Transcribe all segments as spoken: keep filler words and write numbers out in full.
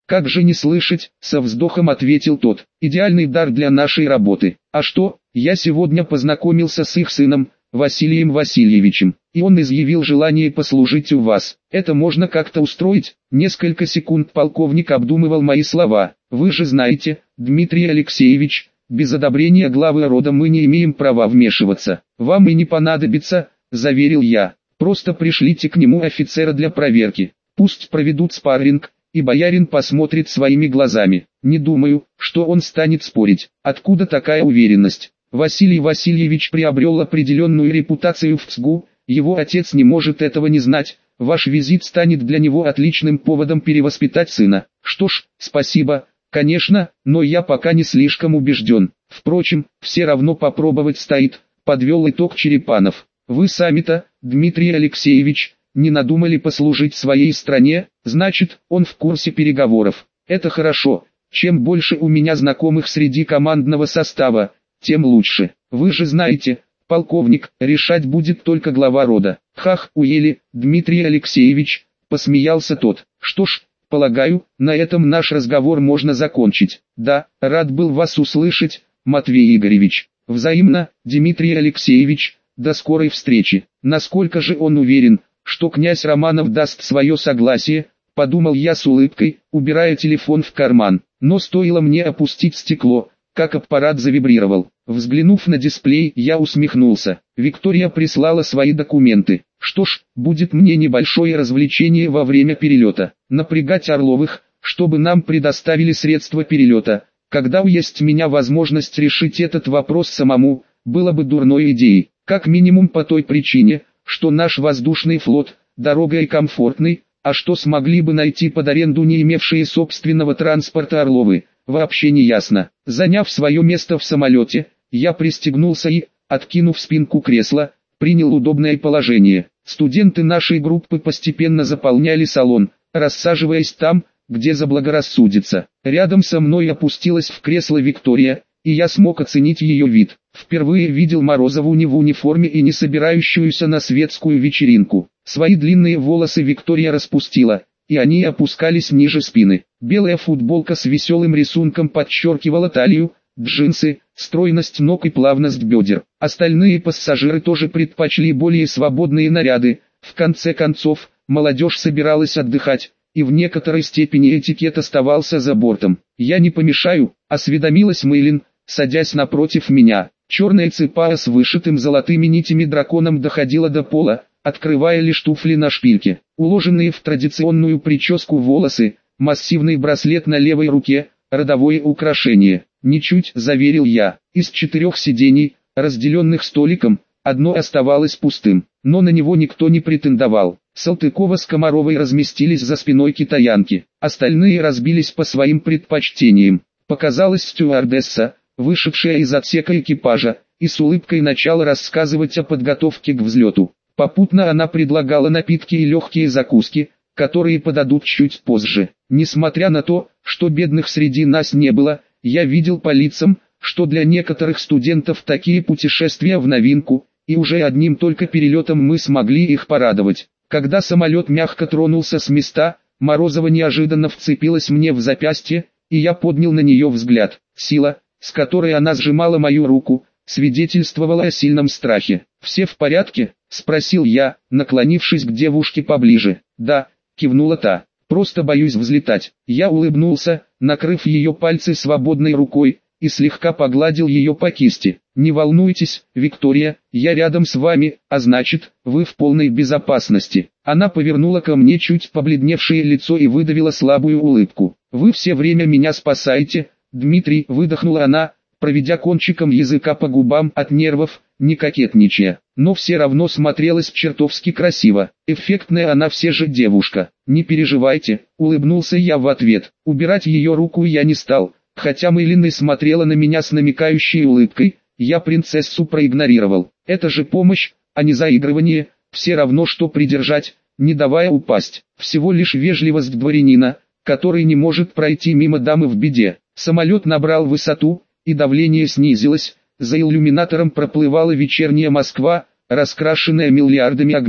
Как же не слышать, со вздохом ответил тот. Идеальный дар для нашей работы. А что, я сегодня познакомился с их сыном, Василием Васильевичем, и он изъявил желание послужить у вас. Это можно как-то устроить? Несколько секунд полковник обдумывал мои слова. Вы же знаете, Дмитрий Алексеевич, без одобрения главы рода мы не имеем права вмешиваться. Вам и не понадобится, заверил я. Просто пришлите к нему офицера для проверки. Пусть проведут спарринг, и боярин посмотрит своими глазами. Не думаю, что он станет спорить. Откуда такая уверенность? Василий Васильевич приобрел определенную репутацию в ЦГУ, его отец не может этого не знать. Ваш визит станет для него отличным поводом перевоспитать сына. Что ж, спасибо, конечно, но я пока не слишком убежден. Впрочем, все равно попробовать стоит, подвел итог Черепанов. Вы сами-то, Дмитрий Алексеевич, не надумали послужить своей стране? Значит, он в курсе переговоров. Это хорошо. Чем больше у меня знакомых среди командного состава, тем лучше. Вы же знаете, полковник, решать будет только глава рода. Хах, уели, Дмитрий Алексеевич, посмеялся тот. Что ж, полагаю, на этом наш разговор можно закончить. Да, рад был вас услышать, Матвей Игоревич. Взаимно, Дмитрий Алексеевич, до скорой встречи. Насколько же он уверен, что князь Романов даст свое согласие, подумал я с улыбкой, убирая телефон в карман. Но стоило мне опустить стекло, как аппарат завибрировал. Взглянув на дисплей, я усмехнулся. Виктория прислала свои документы. Что ж, будет мне небольшое развлечение во время перелета. Напрягать Орловых, чтобы нам предоставили средства перелета. Когда есть у меня возможность решить этот вопрос самому, было бы дурной идеей. Как минимум по той причине, что наш воздушный флот, дорогой и комфортный, а что смогли бы найти под аренду не имевшие собственного транспорта Орловы, вообще не ясно. Заняв свое место в самолете, я пристегнулся и, откинув спинку кресла, принял удобное положение. Студенты нашей группы постепенно заполняли салон, рассаживаясь там, где заблагорассудится. Рядом со мной опустилась в кресло Виктория, и я смог оценить ее вид. Впервые видел Морозову не в униформе и не собирающуюся на светскую вечеринку. Свои длинные волосы Виктория распустила, и они опускались ниже спины. Белая футболка с веселым рисунком подчеркивала талию, джинсы, стройность ног и плавность бедер. Остальные пассажиры тоже предпочли более свободные наряды. В конце концов, молодежь собиралась отдыхать, и в некоторой степени этикет оставался за бортом. «Я не помешаю», — осведомилась Мэйлин, садясь напротив меня. Черная цепа с вышитым золотыми нитями драконом доходила до пола, открывая лишь туфли на шпильке. Уложенные в традиционную прическу волосы, массивный браслет на левой руке, родовое украшение. «Ничуть», — заверил я. Из четырех сидений, разделенных столиком, одно оставалось пустым, но на него никто не претендовал. Салтыкова с Комаровой разместились за спиной китаянки, остальные разбились по своим предпочтениям. Показалась стюардесса, вышедшая из отсека экипажа, и с улыбкой начала рассказывать о подготовке к взлету. Попутно она предлагала напитки и легкие закуски, которые подадут чуть позже. Несмотря на то, что бедных среди нас не было, я видел по лицам, что для некоторых студентов такие путешествия в новинку, и уже одним только перелетом мы смогли их порадовать. Когда самолет мягко тронулся с места, Морозова неожиданно вцепилась мне в запястье, и я поднял на нее взгляд. Сила, с которой она сжимала мою руку, свидетельствовала о сильном страхе. «Все в порядке?» — спросил я, наклонившись к девушке поближе. «Да», — кивнула та, — «просто боюсь взлетать». Я улыбнулся, накрыв ее пальцы свободной рукой, и слегка погладил ее по кисти. «Не волнуйтесь, Виктория, я рядом с вами, а значит, вы в полной безопасности». Она повернула ко мне чуть побледневшее лицо и выдавила слабую улыбку. «Вы все время меня спасаете, Дмитрий», — выдохнула она, проведя кончиком языка по губам от нервов, не кокетничая, но все равно смотрелась чертовски красиво. Эффектная она все же девушка. «Не переживайте», — улыбнулся я в ответ. Убирать ее руку я не стал. Хотя Мэйлин и смотрела на меня с намекающей улыбкой, я принцессу проигнорировал. Это же помощь, а не заигрывание, все равно что придержать, не давая упасть. Всего лишь вежливость дворянина, который не может пройти мимо дамы в беде. Самолет набрал высоту, и давление снизилось, за иллюминатором проплывала вечерняя Москва, раскрашенная миллиардами огней.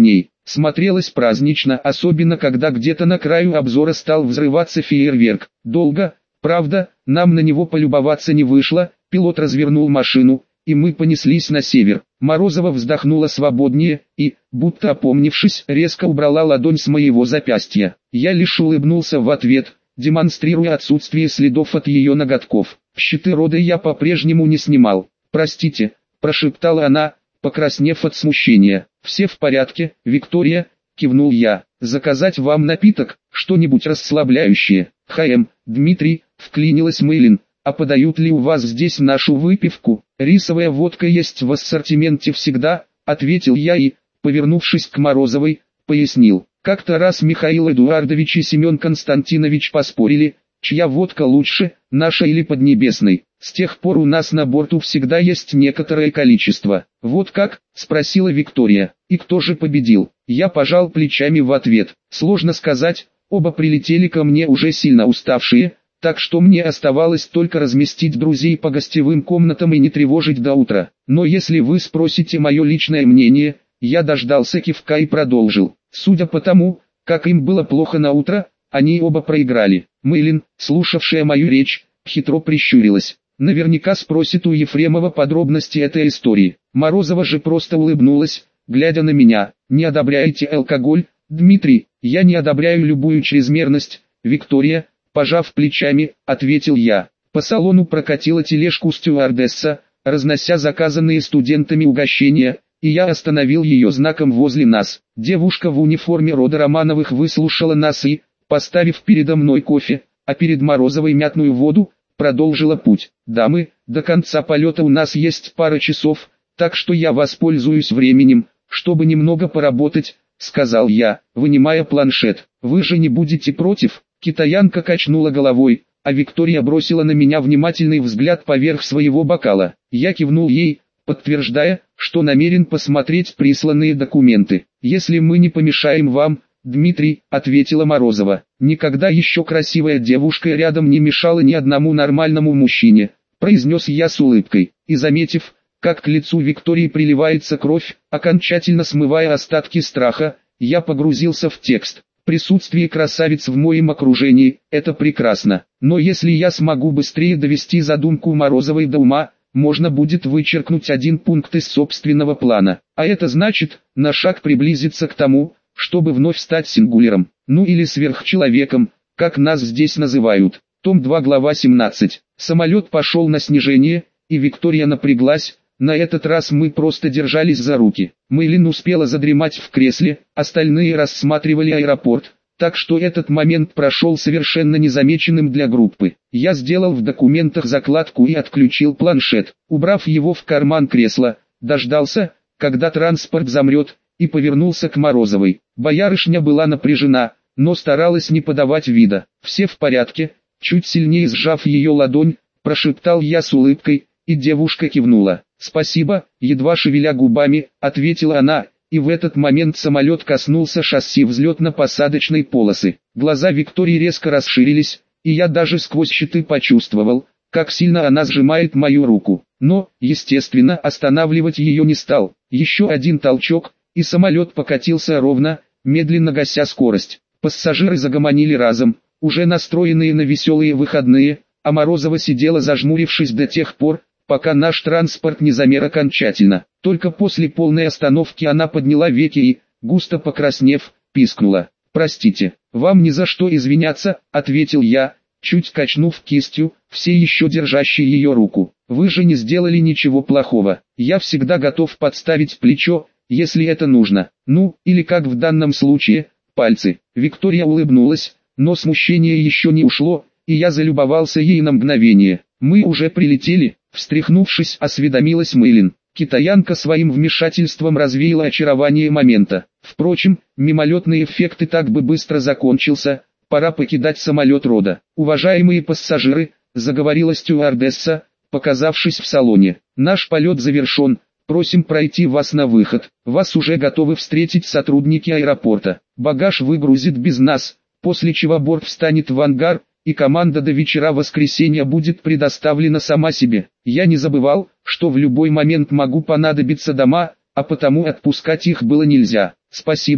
смотрелось празднично, особенно когда где-то на краю обзора стал взрываться фейерверк. Долго, правда, нам на него полюбоваться не вышло, пилот развернул машину, и мы понеслись на север. Морозова вздохнула свободнее и, будто опомнившись, резко убрала ладонь с моего запястья. Я лишь улыбнулся в ответ, демонстрируя отсутствие следов от ее ноготков. Щиты рода я по-прежнему не снимал. «Простите», – прошептала она, покраснев от смущения. «Все в порядке, Виктория?» – кивнул я. «Заказать вам напиток, что-нибудь расслабляющее?» «Хаем, Дмитрий», – вклинилась Мэйлин. «А подают ли у вас здесь нашу выпивку?» «Рисовая водка есть в ассортименте всегда», – ответил я и, повернувшись к Морозовой, пояснил. Как-то раз Михаил Эдуардович и Семен Константинович поспорили, чья водка лучше, наша или Поднебесной. С тех пор у нас на борту всегда есть некоторое количество. «Вот как?» – спросила Виктория. «И кто же победил?» Я пожал плечами в ответ. «Сложно сказать, оба прилетели ко мне уже сильно уставшие, так что мне оставалось только разместить друзей по гостевым комнатам и не тревожить до утра. Но если вы спросите мое личное мнение, я дождался кивка и продолжил. Судя по тому, как им было плохо на утро, они оба проиграли». Мэйлин, слушавшая мою речь, хитро прищурилась. Наверняка спросит у Ефремова подробности этой истории. Морозова же просто улыбнулась, глядя на меня. «Не одобряете алкоголь, Дмитрий?» «Я не одобряю любую чрезмерность, Виктория», пожав плечами, ответил я. По салону прокатила тележку стюардесса, разнося заказанные студентами угощения, и я остановил ее знаком возле нас. Девушка в униформе рода Романовых выслушала нас и, поставив передо мной кофе, а перед Морозовой мятную воду, продолжила путь. «Дамы, до конца полета у нас есть пара часов, так что я воспользуюсь временем, чтобы немного поработать», — сказал я, вынимая планшет. «Вы же не будете против?» Китаянка качнула головой, а Виктория бросила на меня внимательный взгляд поверх своего бокала. Я кивнул ей, подтверждая, что намерен посмотреть присланные документы. «Если мы не помешаем вам, Дмитрий», — ответила Морозова. «Никогда еще красивая девушка рядом не мешала ни одному нормальному мужчине», — произнес я с улыбкой. И заметив, как к лицу Виктории приливается кровь, окончательно смывая остатки страха, я погрузился в текст. «Присутствие красавиц в моем окружении – это прекрасно, но если я смогу быстрее довести задумку Морозовой до ума, можно будет вычеркнуть один пункт из собственного плана, а это значит, на шаг приблизиться к тому, чтобы вновь стать сингуляром, ну или сверхчеловеком, как нас здесь называют». Том два, глава семнадцать. Самолет пошел на снижение, и Виктория напряглась. На этот раз мы просто держались за руки. Мэйлин успела задремать в кресле, остальные рассматривали аэропорт, так что этот момент прошел совершенно незамеченным для группы. Я сделал в документах закладку и отключил планшет, убрав его в карман кресла, дождался, когда транспорт замрет, и повернулся к Морозовой. Боярышня была напряжена, но старалась не подавать вида. «Все в порядке?» Чуть сильнее сжав ее ладонь, прошептал я с улыбкой, и девушка кивнула. «Спасибо», едва шевеля губами, ответила она, и в этот момент самолет коснулся шасси взлетно-посадочной полосы. Глаза Виктории резко расширились, и я даже сквозь щиты почувствовал, как сильно она сжимает мою руку. Но, естественно, останавливать ее не стал. Еще один толчок, и самолет покатился ровно, медленно гася скорость. Пассажиры загомонили разом, уже настроенные на веселые выходные, а Морозова сидела зажмурившись до тех пор, пока наш транспорт не замер окончательно. Только после полной остановки она подняла веки и, густо покраснев, пискнула. «Простите, вам ни за что извиняться», — ответил я, чуть качнув кистью, все еще держащей ее руку. «Вы же не сделали ничего плохого. Я всегда готов подставить плечо, если это нужно. Ну, или как в данном случае, пальцы». Виктория улыбнулась, но смущение еще не ушло, и я залюбовался ей на мгновение. «Мы уже прилетели», — встряхнувшись, осведомилась Мэйлин. Китаянка своим вмешательством развеяла очарование момента. Впрочем, мимолетный эффект и так бы быстро закончился, пора покидать самолет рода. «Уважаемые пассажиры», — заговорила стюардесса, показавшись в салоне, — «наш полет завершен, просим пройти вас на выход. Вас уже готовы встретить сотрудники аэропорта. Багаж выгрузит без нас, после чего борт встанет в ангар, и команда до вечера воскресенья будет предоставлена сама себе. Я не забывал, что в любой момент могу понадобиться дома, а потому отпускать их было нельзя. Спасибо»,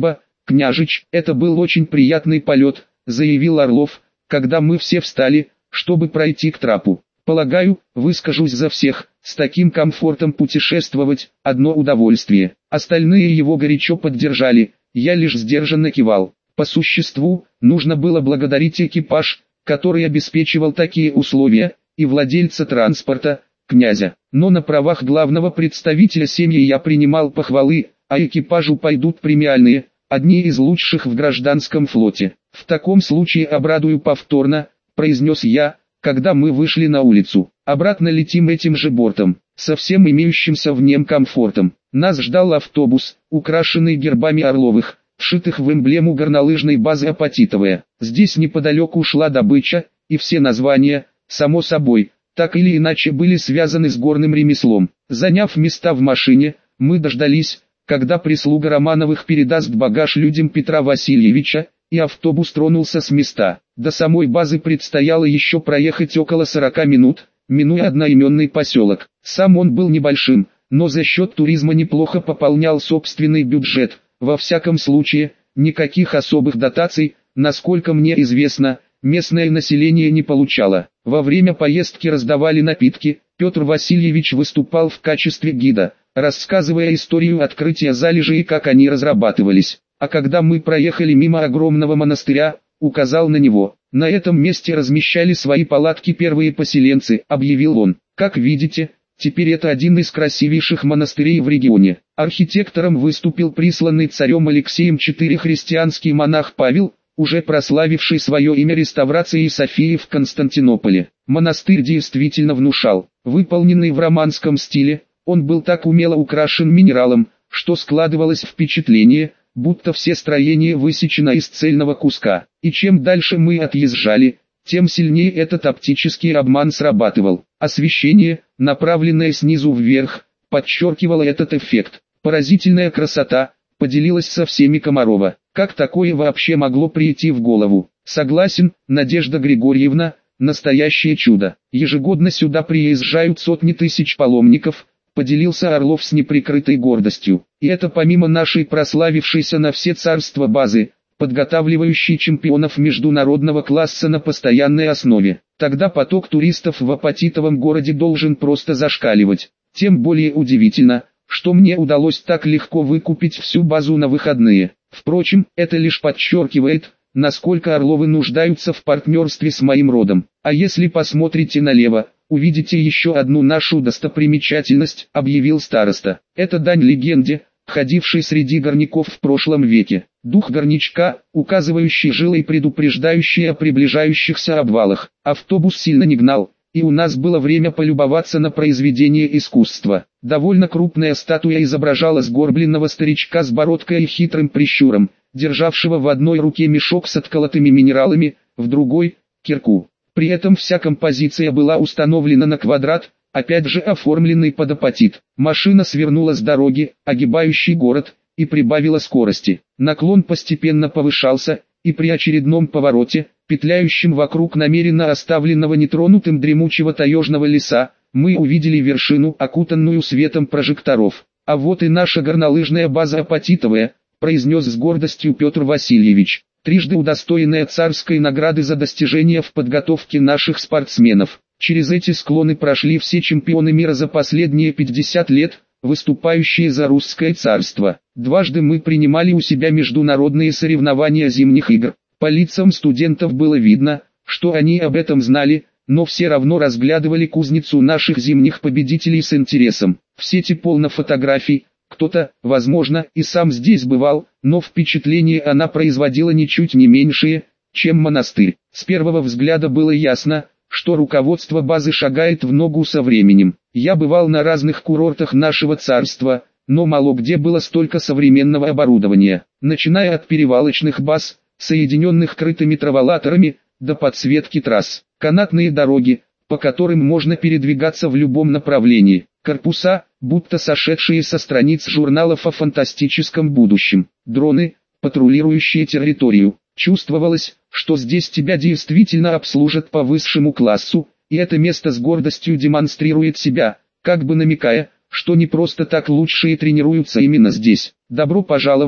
«Княжич, это был очень приятный полет», — заявил Орлов, когда мы все встали, чтобы пройти к трапу. «Полагаю, выскажусь за всех, с таким комфортом путешествовать – одно удовольствие». Остальные его горячо поддержали, я лишь сдержанно кивал. По существу, нужно было благодарить экипаж, который обеспечивал такие условия, и владельца транспорта, князя. Но на правах главного представителя семьи я принимал похвалы, а экипажу пойдут премиальные, одни из лучших в гражданском флоте. «В таком случае обрадую повторно», – произнес я, когда мы вышли на улицу. «Обратно летим этим же бортом, со всем имеющимся в нем комфортом». Нас ждал автобус, украшенный гербами Орловых, вшитых в эмблему горнолыжной базы Апатитовая. Здесь неподалеку шла добыча, и все названия, само собой, так или иначе были связаны с горным ремеслом. Заняв места в машине, мы дождались, когда прислуга Романовых передаст багаж людям Петра Васильевича, и автобус тронулся с места. До самой базы предстояло еще проехать около сорока минут, минуя одноименный поселок. Сам он был небольшим, но за счет туризма неплохо пополнял собственный бюджет. Во всяком случае, никаких особых дотаций, насколько мне известно, местное население не получало. Во время поездки раздавали напитки, Петр Васильевич выступал в качестве гида, рассказывая историю открытия залежей и как они разрабатывались. А когда мы проехали мимо огромного монастыря, указал на него. «На этом месте размещали свои палатки первые поселенцы», — объявил он. «Как видите, теперь это один из красивейших монастырей в регионе». Архитектором выступил присланный царем Алексеем the четвёртым христианский монах Павел, уже прославивший свое имя реставрацией Софии в Константинополе. Монастырь действительно внушал. Выполненный в романском стиле, он был так умело украшен минералом, что складывалось впечатление, будто все строения высечено из цельного куска. И чем дальше мы отъезжали, тем сильнее этот оптический обман срабатывал. Освещение, направленное снизу вверх, подчеркивало этот эффект. Поразительная красота, поделилась со всеми Комарова. Как такое вообще могло прийти в голову? Согласен, Надежда Григорьевна, настоящее чудо. Ежегодно сюда приезжают сотни тысяч паломников, поделился Орлов с неприкрытой гордостью. И это помимо нашей прославившейся на все царства базы, подготавливающей чемпионов международного класса на постоянной основе. Тогда поток туристов в Апатитовом городе должен просто зашкаливать. Тем более удивительно, что мне удалось так легко выкупить всю базу на выходные. Впрочем, это лишь подчеркивает, насколько Орловы нуждаются в партнерстве с моим родом. А если посмотрите налево, увидите еще одну нашу достопримечательность, объявил староста. Это дань легенде, ходившей среди горняков в прошлом веке. Дух горнячка, указывающий жилой, предупреждающий о приближающихся обвалах. Автобус сильно не гнал, и у нас было время полюбоваться на произведение искусства. Довольно крупная статуя изображала сгорбленного старичка с бородкой и хитрым прищуром, державшего в одной руке мешок с отколотыми минералами, в другой – кирку. При этом вся композиция была установлена на квадрат, опять же оформленный под апатит. Машина свернула с дороги, огибающей город, и прибавила скорости. Наклон постепенно повышался, и при очередном повороте, петляющем вокруг намеренно оставленного нетронутым дремучего таежного леса, мы увидели вершину, окутанную светом прожекторов. «А вот и наша горнолыжная база Апатитовая», произнес с гордостью Петр Васильевич, трижды удостоенная царской награды за достижения в подготовке наших спортсменов. Через эти склоны прошли все чемпионы мира за последние пятьдесят лет, выступающие за русское царство. Дважды мы принимали у себя международные соревнования зимних игр. По лицам студентов было видно, что они об этом знали, но все равно разглядывали кузницу наших зимних победителей с интересом. В сети полно фотографий, кто-то, возможно, и сам здесь бывал, но впечатление она производила ничуть не меньшее, чем монастырь. С первого взгляда было ясно, что руководство базы шагает в ногу со временем. Я бывал на разных курортах нашего царства, но мало где было столько современного оборудования. Начиная от перевалочных баз, соединенных крытыми траволаторами, до подсветки трасс, канатные дороги, по которым можно передвигаться в любом направлении, корпуса, будто сошедшие со страниц журналов о фантастическом будущем, дроны, патрулирующие территорию. Чувствовалось, что здесь тебя действительно обслужат по высшему классу, и это место с гордостью демонстрирует себя, как бы намекая, что не просто так лучшие тренируются именно здесь. «Добро пожаловать»,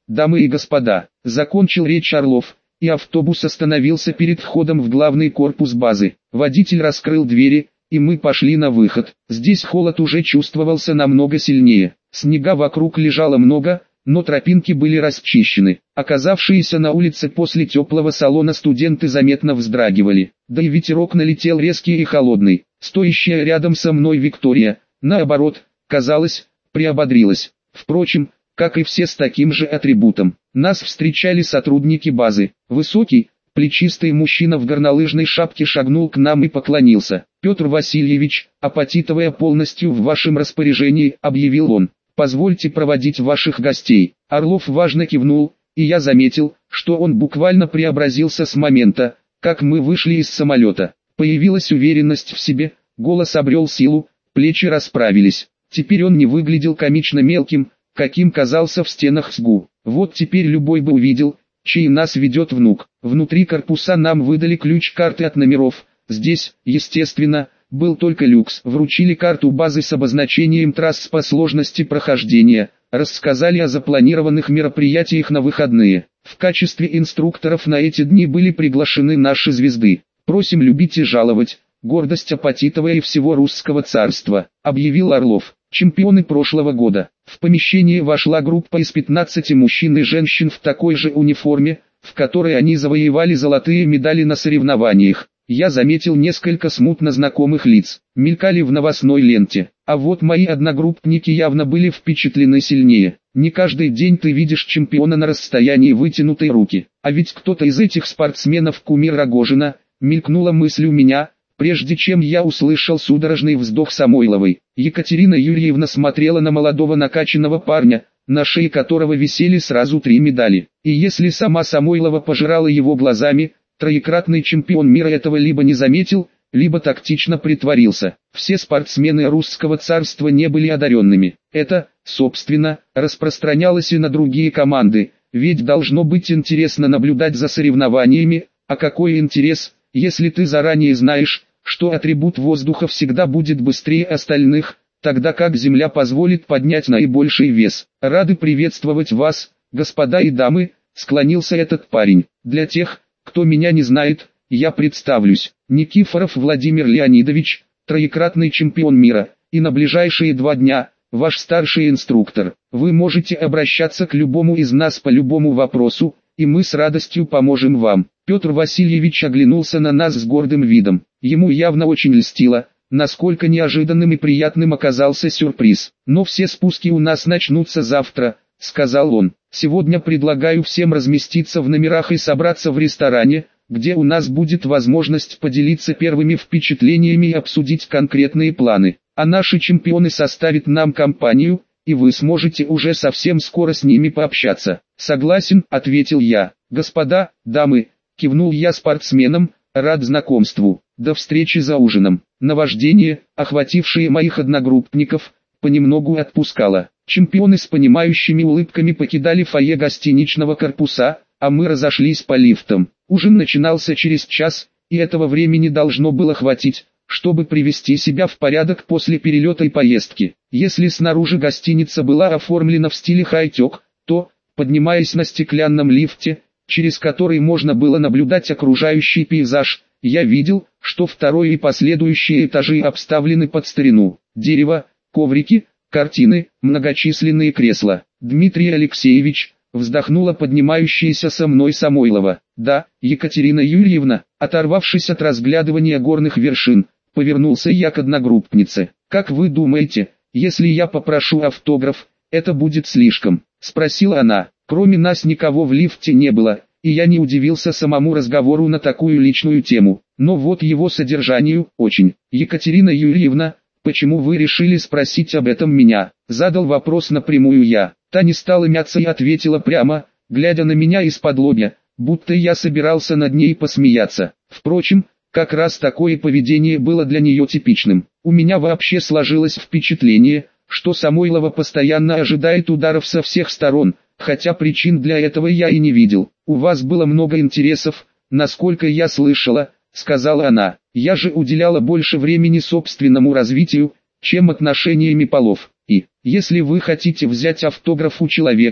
дамы и господа, закончил речь Орлов, и автобус остановился перед входом в главный корпус базы. Водитель раскрыл двери, и мы пошли на выход. Здесь холод уже чувствовался намного сильнее. Снега вокруг лежало много, но тропинки были расчищены. Оказавшиеся на улице после теплого салона студенты заметно вздрагивали. Да и ветерок налетел резкий и холодный. Стоящая рядом со мной Виктория, наоборот, казалось, приободрилась. Впрочем, как и все с таким же атрибутом. Нас встречали сотрудники базы. Высокий, плечистый мужчина в горнолыжной шапке шагнул к нам и поклонился. «Петр Васильевич, апатитовая полностью в вашем распоряжении», — объявил он. «Позвольте проводить ваших гостей». Орлов важно кивнул, и я заметил, что он буквально преобразился с момента, как мы вышли из самолета. Появилась уверенность в себе, голос обрел силу, плечи расправились. Теперь он не выглядел комично мелким, каким казался в стенах СГУ. Вот теперь любой бы увидел, чей нас ведет внук. Внутри корпуса нам выдали ключ-карты от номеров. Здесь, естественно, был только люкс. Вручили карту базы с обозначением трасс по сложности прохождения. Рассказали о запланированных мероприятиях на выходные. В качестве инструкторов на эти дни были приглашены наши звезды. «Просим любить и жаловать, гордость апатитовая и всего русского царства», — объявил Орлов. Чемпионы прошлого года. В помещение вошла группа из пятнадцати мужчин и женщин в такой же униформе, в которой они завоевали золотые медали на соревнованиях. Я заметил несколько смутно знакомых лиц, мелькали в новостной ленте. А вот мои одногруппники явно были впечатлены сильнее. Не каждый день ты видишь чемпиона на расстоянии вытянутой руки. А ведь кто-то из этих спортсменов кумир Рогожина, мелькнула мысль у меня, прежде чем я услышал судорожный вздох Самойловой. Екатерина Юрьевна смотрела на молодого накачанного парня, на шее которого висели сразу три медали. И если сама Самойлова пожирала его глазами, троекратный чемпион мира этого либо не заметил, либо тактично притворился. Все спортсмены русского царства не были одаренными. Это, собственно, распространялось и на другие команды, ведь должно быть интересно наблюдать за соревнованиями, а какой интерес, если ты заранее знаешь, что атрибут воздуха всегда будет быстрее остальных, тогда как Земля позволит поднять наибольший вес. «Рады приветствовать вас, господа и дамы», — склонился этот парень. «Для тех, кто меня не знает, я представлюсь. Никифоров Владимир Леонидович, троекратный чемпион мира, и на ближайшие два дня, ваш старший инструктор. Вы можете обращаться к любому из нас по любому вопросу, и мы с радостью поможем вам». Петр Васильевич оглянулся на нас с гордым видом. Ему явно очень льстило, насколько неожиданным и приятным оказался сюрприз. «Но все спуски у нас начнутся завтра», — сказал он. «Сегодня предлагаю всем разместиться в номерах и собраться в ресторане, где у нас будет возможность поделиться первыми впечатлениями и обсудить конкретные планы. А наши чемпионы составят нам компанию, и вы сможете уже совсем скоро с ними пообщаться». «Согласен», — ответил я. «Господа, дамы», — кивнул я спортсменам, — «рад знакомству. До встречи за ужином». Наваждение, охватившее моих одногруппников, понемногу отпускало. Чемпионы с понимающими улыбками покидали фойе гостиничного корпуса, а мы разошлись по лифтам. Ужин начинался через час, и этого времени должно было хватить, чтобы привести себя в порядок после перелета и поездки. Если снаружи гостиница была оформлена в стиле хай-тек, то, поднимаясь на стеклянном лифте, через который можно было наблюдать окружающий пейзаж, я видел, что второй и последующие этажи обставлены под старину. Дерево, коврики, картины, многочисленные кресла. «Дмитрий Алексеевич», — вздохнула поднимающаяся со мной Самойлова. «Да, Екатерина Юрьевна», оторвавшись от разглядывания горных вершин, повернулся я к одногруппнице. «Как вы думаете, если я попрошу автограф, это будет слишком?» — спросила она. Кроме нас никого в лифте не было, и я не удивился самому разговору на такую личную тему. Но вот его содержанию очень. «Екатерина Юрьевна, почему вы решили спросить об этом меня?» Задал вопрос напрямую я. Та не стала мяться и ответила прямо, глядя на меня из-под лобья, будто я собирался над ней посмеяться. Впрочем, как раз такое поведение было для нее типичным. У меня вообще сложилось впечатление, что Самойлова постоянно ожидает ударов со всех сторон, хотя причин для этого я и не видел. «У вас было много интересов, насколько я слышала», — сказала она. «Я же уделяла больше времени собственному развитию, чем отношениями полов. И, если вы хотите взять автограф у человека,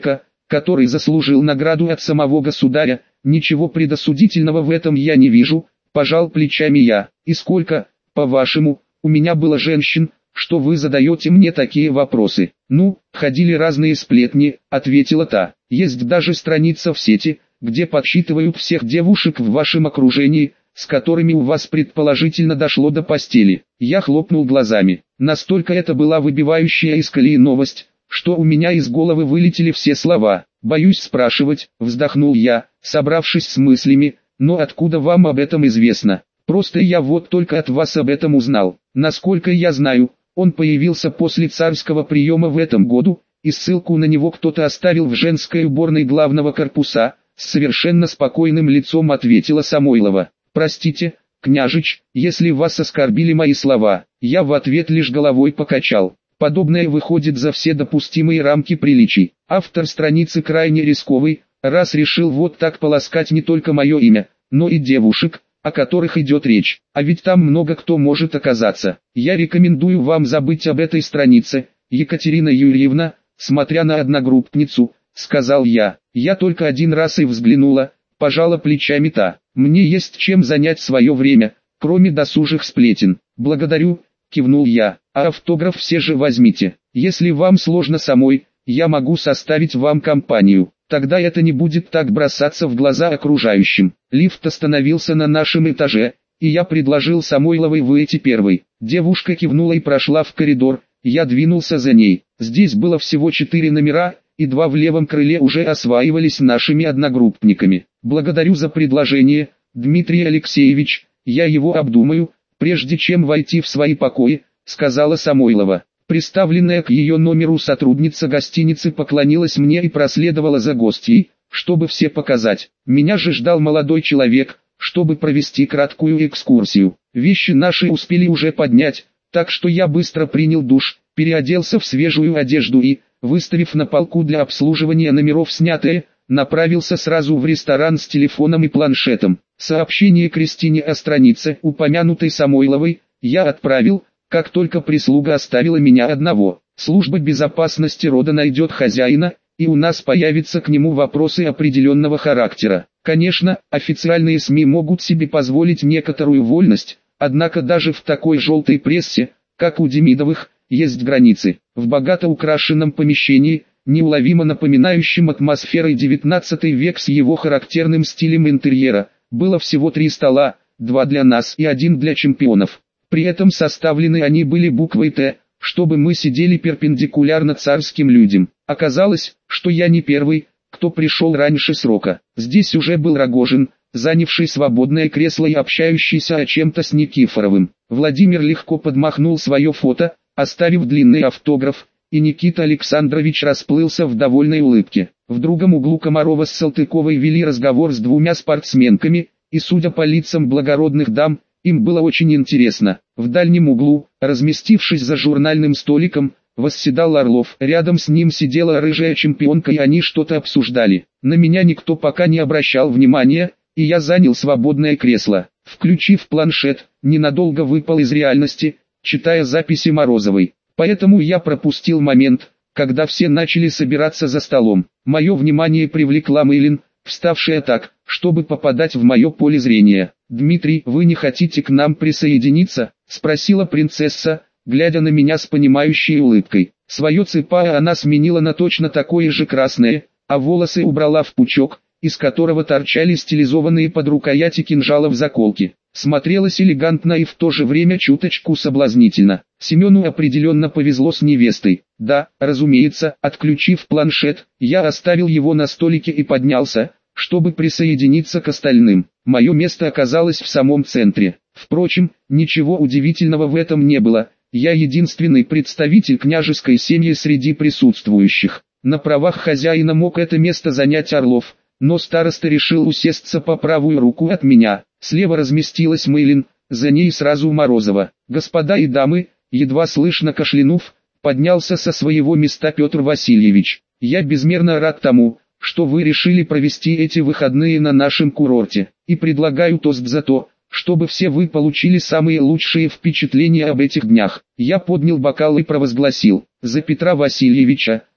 который заслужил награду от самого государя, ничего предосудительного в этом я не вижу, пожал плечами я. И сколько, по-вашему, у меня было женщин, что вы задаете мне такие вопросы? Ну, ходили разные сплетни, ответила та. Есть даже страница в сети, где подсчитывают всех девушек в вашем окружении, с которыми у вас предположительно дошло до постели. Я хлопнул глазами. Настолько это была выбивающая из колеи новость, что у меня из головы вылетели все слова. Боюсь спрашивать, вздохнул я, собравшись с мыслями, но откуда вам об этом известно? Просто я вот только от вас об этом узнал. Насколько я знаю, он появился после царского приема в этом году, и ссылку на него кто-то оставил в женской уборной главного корпуса, с совершенно спокойным лицом ответила Самойлова. Простите, княжич, если вас оскорбили мои слова. Я в ответ лишь головой покачал. Подобное выходит за все допустимые рамки приличий. Автор страницы крайне рисковый, раз решил вот так полоскать не только мое имя, но и девушек, о которых идет речь. А ведь там много кто может оказаться. Я рекомендую вам забыть об этой странице, Екатерина Юрьевна, смотря на одногруппницу, сказал я. Я только один раз и взглянула, пожала плечами та. Мне есть чем занять свое время, кроме досужих сплетен. Благодарю, кивнул я. А автограф все же возьмите. Если вам сложно самой, я могу составить вам компанию. Тогда это не будет так бросаться в глаза окружающим. Лифт остановился на нашем этаже, и я предложил Самойловой выйти первой. Девушка кивнула и прошла в коридор, я двинулся за ней. Здесь было всего четыре номера, и два в левом крыле уже осваивались нашими одногруппниками. Благодарю за предложение, Дмитрий Алексеевич, я его обдумаю, прежде чем войти в свои покои, сказала Самойлова. Приставленная к ее номеру сотрудница гостиницы поклонилась мне и проследовала за гостьей, чтобы все показать. Меня же ждал молодой человек, чтобы провести краткую экскурсию. Вещи наши успели уже поднять, так что я быстро принял душ, переоделся в свежую одежду и, выставив на полку для обслуживания номеров снятые, направился сразу в ресторан с телефоном и планшетом. Сообщение Кристине о странице, упомянутой Самойловой, я отправил, как только прислуга оставила меня одного. Служба безопасности рода найдет хозяина, и у нас появятся к нему вопросы определенного характера. Конечно, официальные СМИ могут себе позволить некоторую вольность, однако даже в такой желтой прессе, как у Демидовых, есть границы. В богато украшенном помещении, неуловимо напоминающем атмосферой девятнадцатый век с его характерным стилем интерьера, было всего три стола, два для нас и один для чемпионов. При этом составлены они были буквой «Т», чтобы мы сидели перпендикулярно царским людям. Оказалось, что я не первый, кто пришел раньше срока. Здесь уже был Рогожин, занявший свободное кресло и общающийся о чем-то с Никифоровым. Владимир легко подмахнул свое фото, оставив длинный автограф, и Никита Александрович расплылся в довольной улыбке. В другом углу Комарова с Салтыковой вели разговор с двумя спортсменками, и судя по лицам благородных дам, им было очень интересно. В дальнем углу, разместившись за журнальным столиком, восседал Орлов. Рядом с ним сидела рыжая чемпионка, и они что-то обсуждали. На меня никто пока не обращал внимания, и я занял свободное кресло. Включив планшет, ненадолго выпал из реальности, читая записи Морозовой. Поэтому я пропустил момент, когда все начали собираться за столом. Мое внимание привлекла Мейлин, вставшая так, чтобы попадать в мое поле зрения. «Дмитрий, вы не хотите к нам присоединиться?» – спросила принцесса, глядя на меня с понимающей улыбкой. Свое цепа она сменила на точно такое же красное, а волосы убрала в пучок, из которого торчали стилизованные под рукояти кинжалов заколки. Смотрелась элегантно и в то же время чуточку соблазнительно. Семену определенно повезло с невестой. Да, разумеется, отключив планшет, я оставил его на столике и поднялся, чтобы присоединиться к остальным. Мое место оказалось в самом центре. Впрочем, ничего удивительного в этом не было. Я единственный представитель княжеской семьи среди присутствующих. На правах хозяина мог это место занять Орлов, но староста решил усесться по правую руку от меня. Слева разместилась Мейлин, за ней сразу Морозова. «Господа и дамы», едва слышно кашлянув, поднялся со своего места Петр Васильевич. «Я безмерно рад тому, что вы решили провести эти выходные на нашем курорте, и предлагаю тост за то, чтобы все вы получили самые лучшие впечатления об этих днях». Я поднял бокал и провозгласил: «За Петра Васильевича,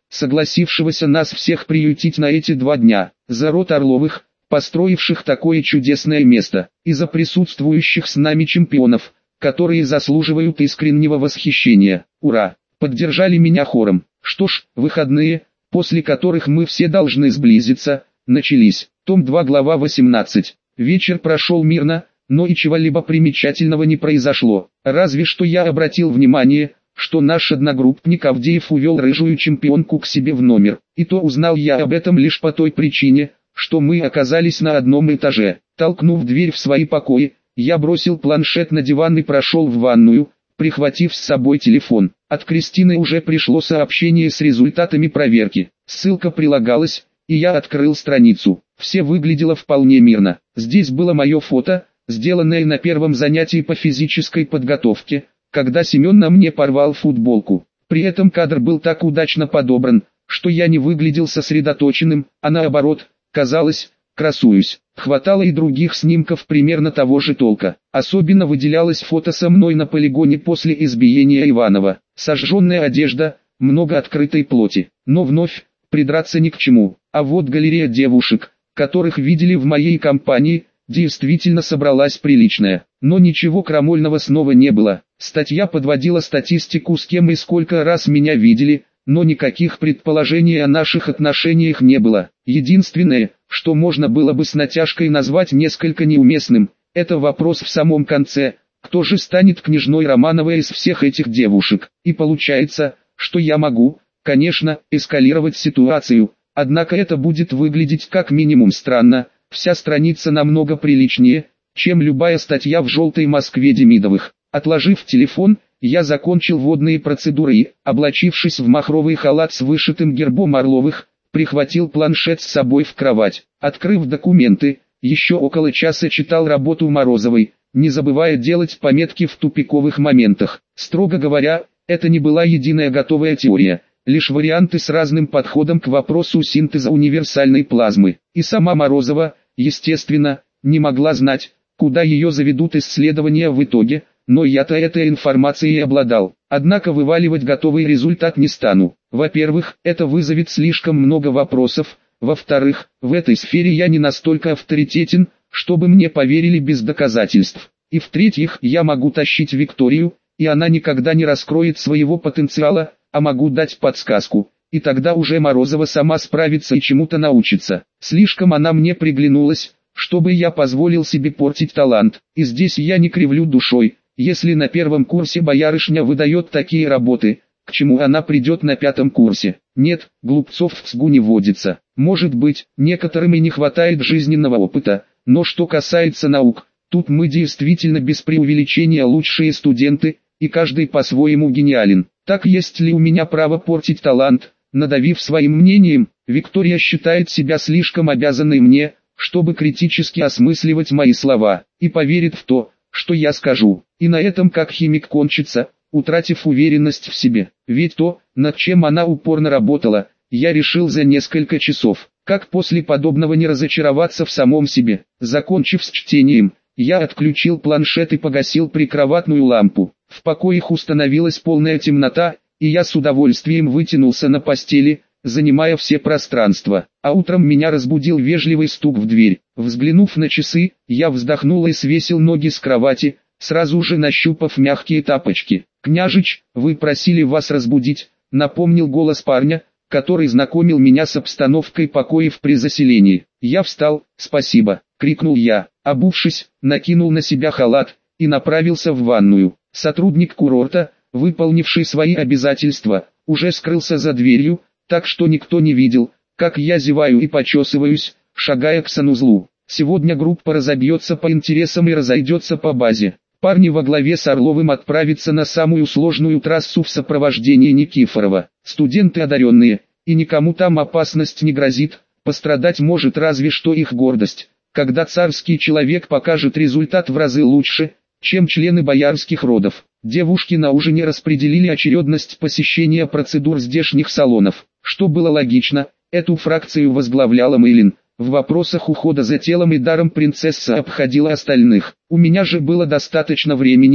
согласившегося нас всех приютить на эти два дня, за род Орловых, построивших такое чудесное место, и за присутствующих с нами чемпионов, которые заслуживают искреннего восхищения. Ура! Поддержали меня хором. Что ж, выходные, после которых мы все должны сблизиться, начались. Том два, глава восемнадцать. Вечер прошел мирно, но и чего-либо примечательного не произошло. Разве что я обратил внимание, что наш одногруппник Авдеев увел рыжую чемпионку к себе в номер. И то узнал я об этом лишь по той причине, что мы оказались на одном этаже. Толкнув дверь в свои покои, я бросил планшет на диван и прошел в ванную, прихватив с собой телефон. От Кристины уже пришло сообщение с результатами проверки. Ссылка прилагалась, и я открыл страницу. Все выглядело вполне мирно. Здесь было мое фото, сделанное на первом занятии по физической подготовке, когда Семен на мне порвал футболку. При этом кадр был так удачно подобран, что я не выглядел сосредоточенным, а наоборот, казалось, красуюсь. Хватало и других снимков примерно того же толка. Особенно выделялось фото со мной на полигоне после избиения Иванова. Сожженная одежда, много открытой плоти. Но вновь, придраться ни к чему. А вот галерея девушек, которых видели в моей компании, действительно собралась приличная. Но ничего крамольного снова не было. Статья подводила статистику, с кем и сколько раз меня видели, но никаких предположений о наших отношениях не было. Единственное, что можно было бы с натяжкой назвать несколько неуместным, это вопрос в самом конце: кто же станет княжной Романовой из всех этих девушек? И получается, что я могу, конечно, эскалировать ситуацию, однако это будет выглядеть как минимум странно. Вся страница намного приличнее, чем любая статья в «Желтой Москве» Демидовых. Отложив телефон, я закончил водные процедуры и, облачившись в махровый халат с вышитым гербом Орловых, прихватил планшет с собой в кровать. Открыв документы, еще около часа читал работу Морозовой, не забывая делать пометки в тупиковых моментах. Строго говоря, это не была единая готовая теория, лишь варианты с разным подходом к вопросу синтеза универсальной плазмы. И сама Морозова, естественно, не могла знать, куда ее заведут исследования в итоге, но я-то этой информацией обладал. Однако вываливать готовый результат не стану. Во-первых, это вызовет слишком много вопросов. Во-вторых, в этой сфере я не настолько авторитетен, чтобы мне поверили без доказательств. И в-третьих, я могу тащить Викторию, и она никогда не раскроет своего потенциала, а могу дать подсказку, и тогда уже Морозова сама справится и чему-то научится. Слишком она мне приглянулась, чтобы я позволил себе портить талант. И здесь я не кривлю душой. Если на первом курсе боярышня выдает такие работы, к чему она придет на пятом курсе? Нет, глупцов в ЦГУ не водится. Может быть, некоторым и не хватает жизненного опыта, но что касается наук, тут мы действительно без преувеличения лучшие студенты, и каждый по-своему гениален. Так есть ли у меня право портить талант, надавив своим мнением? Виктория считает себя слишком обязанной мне, чтобы критически осмысливать мои слова, и поверит в то, что я скажу, и на этом как химик кончится, утратив уверенность в себе. Ведь то, над чем она упорно работала, я решил за несколько часов. Как после подобного не разочароваться в самом себе? Закончив с чтением, я отключил планшет и погасил прикроватную лампу. В покоях установилась полная темнота, и я с удовольствием вытянулся на постели, занимая все пространства. А утром меня разбудил вежливый стук в дверь. Взглянув на часы, я вздохнул и свесил ноги с кровати, сразу же нащупав мягкие тапочки. «Княжич, вы просили вас разбудить», — напомнил голос парня, который знакомил меня с обстановкой покоев при заселении. «Я встал, спасибо», — крикнул я, обувшись, накинул на себя халат и направился в ванную. Сотрудник курорта, выполнивший свои обязательства, уже скрылся за дверью, так что никто не видел, как я зеваю и почесываюсь, шагая к санузлу. Сегодня группа разобьется по интересам и разойдется по базе. Парни во главе с Орловым отправятся на самую сложную трассу в сопровождении Никифорова. Студенты одаренные, и никому там опасность не грозит, пострадать может разве что их гордость. Когда царский человек покажет результат в разы лучше, чем члены боярских родов. Девушки на ужине распределили очередность посещения процедур здешних салонов. Что было логично, эту фракцию возглавляла Мейлин. В вопросах ухода за телом и даром принцесса обходила остальных. У меня же было достаточно времени,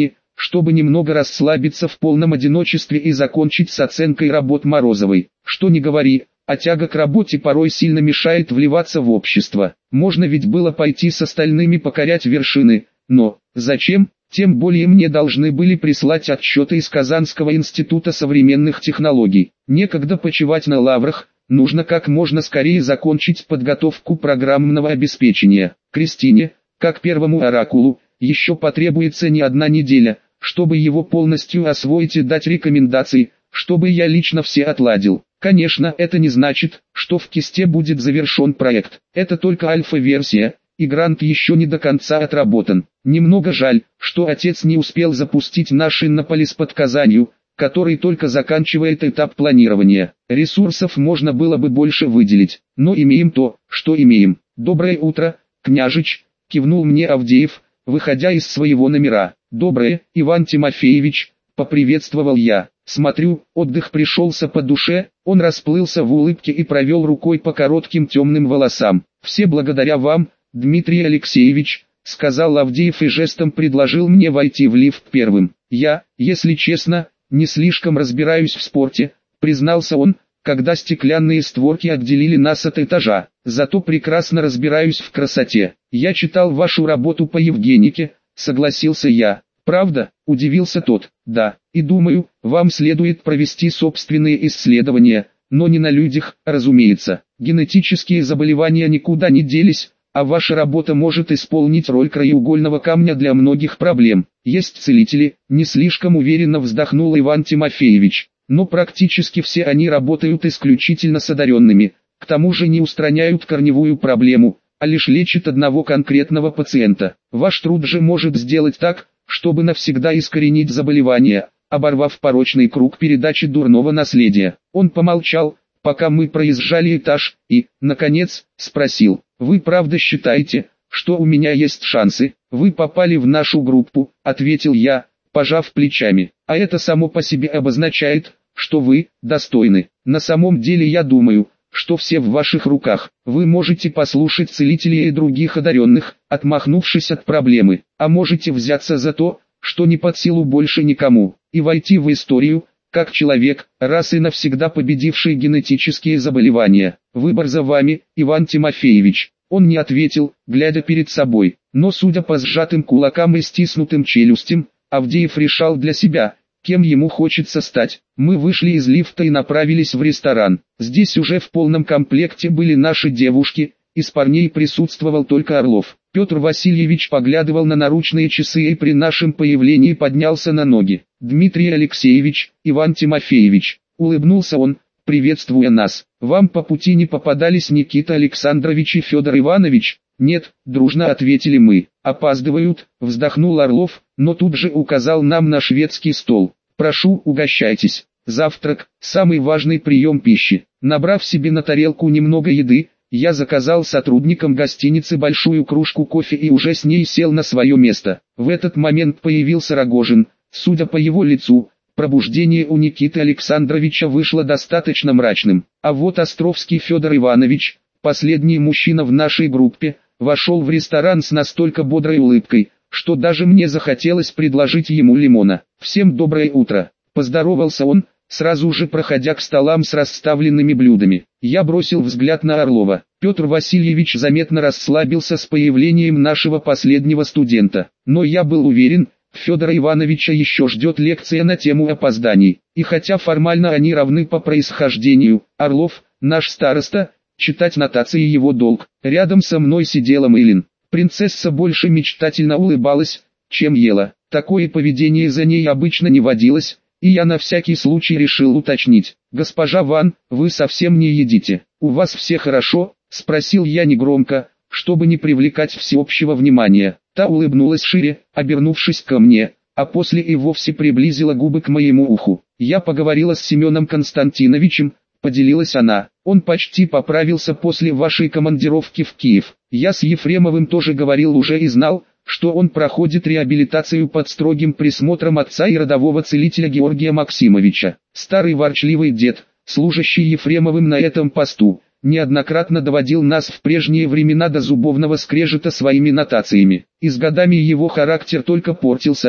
чтобы немного расслабиться в полном одиночестве и закончить с оценкой работ Морозовой. Что ни говори, а тяга к работе порой сильно мешает вливаться в общество. Можно ведь было пойти с остальными покорять вершины, но зачем? Тем более мне должны были прислать отчеты из Казанского института современных технологий. Некогда почивать на лаврах, нужно как можно скорее закончить подготовку программного обеспечения. Кристине, как первому оракулу, еще потребуется не одна неделя, чтобы его полностью освоить и дать рекомендации, чтобы я лично все отладил. Конечно, это не значит, что в кисте будет завершен проект. Это только альфа-версия, и грант еще не до конца отработан. Немного жаль, что отец не успел запустить наш Иннополис под Казанью, который только заканчивает этап планирования. Ресурсов можно было бы больше выделить, но имеем то, что имеем. «Доброе утро, княжич», — кивнул мне Авдеев, выходя из своего номера. «Доброе, Иван Тимофеевич», — поприветствовал я. Смотрю, отдых пришелся по душе, он расплылся в улыбке и провел рукой по коротким темным волосам. «Все благодаря вам, Дмитрий Алексеевич», — сказал Авдеев и жестом предложил мне войти в лифт первым. «Я, если честно, не слишком разбираюсь в спорте», — признался он, когда стеклянные створки отделили нас от этажа. «Зато прекрасно разбираюсь в красоте. Я читал вашу работу по Евгенике», — согласился я. «Правда?» — удивился тот. «Да, и думаю, вам следует провести собственные исследования, но не на людях, разумеется. Генетические заболевания никуда не делись, а ваша работа может исполнить роль краеугольного камня для многих проблем. Есть целители», — не слишком уверенно вздохнул Иван Тимофеевич. «Но практически все они работают исключительно с одаренными, к тому же не устраняют корневую проблему, а лишь лечат одного конкретного пациента. Ваш труд же может сделать так, чтобы навсегда искоренить заболевание, оборвав порочный круг передачи дурного наследия». Он помолчал, пока мы проезжали этаж, и, наконец, спросил: «Вы правда считаете, что у меня есть шансы?» «Вы попали в нашу группу», — ответил я, пожав плечами. «А это само по себе обозначает, что вы достойны. На самом деле я думаю, что все в ваших руках. Вы можете послушать целителей и других одаренных, отмахнувшись от проблемы, а можете взяться за то, что не под силу больше никому, и войти в историю, как человек, раз и навсегда победивший генетические заболевания. Выбор за вами, Иван Тимофеевич». Он не ответил, глядя перед собой, но судя по сжатым кулакам и стиснутым челюстям, Авдеев решал для себя, кем ему хочется стать. Мы вышли из лифта и направились в ресторан. Здесь уже в полном комплекте были наши девушки, из парней присутствовал только Орлов. Петр Васильевич поглядывал на наручные часы и при нашем появлении поднялся на ноги. «Дмитрий Алексеевич, Иван Тимофеевич», — улыбнулся он, приветствуя нас. «Вам по пути не попадались Никита Александрович и Федор Иванович?» «Нет», — дружно ответили мы. «Опаздывают», — вздохнул Орлов, но тут же указал нам на шведский стол. «Прошу, угощайтесь. Завтрак – самый важный прием пищи». Набрав себе на тарелку немного еды, я заказал сотрудникам гостиницы большую кружку кофе и уже с ней сел на свое место. В этот момент появился Рогожин. Судя по его лицу, пробуждение у Никиты Александровича вышло достаточно мрачным. А вот Островский Федор Иванович, последний мужчина в нашей группе, вошел в ресторан с настолько бодрой улыбкой, что даже мне захотелось предложить ему лимона. «Всем доброе утро», — поздоровался он, сразу же проходя к столам с расставленными блюдами. Я бросил взгляд на Орлова. Петр Васильевич заметно расслабился с появлением нашего последнего студента. Но я был уверен, Федора Ивановича еще ждет лекция на тему опозданий. И хотя формально они равны по происхождению, Орлов, наш староста, читать нотации его долг. Рядом со мной сидела Мылин. Принцесса больше мечтательно улыбалась, чем ела. Такое поведение за ней обычно не водилось, и я на всякий случай решил уточнить. «Госпожа Ван, вы совсем не едите. У вас все хорошо?» – спросил я негромко, чтобы не привлекать всеобщего внимания. Та улыбнулась шире, обернувшись ко мне, а после и вовсе приблизила губы к моему уху. «Я поговорила с Семеном Константиновичем», – поделилась она. «Он почти поправился после вашей командировки в Киев. Я с Ефремовым тоже говорил уже и знал, что он проходит реабилитацию под строгим присмотром отца и родового целителя Георгия Максимовича. Старый ворчливый дед, служащий Ефремовым на этом посту, неоднократно доводил нас в прежние времена до зубовного скрежета своими нотациями. И с годами его характер только портился,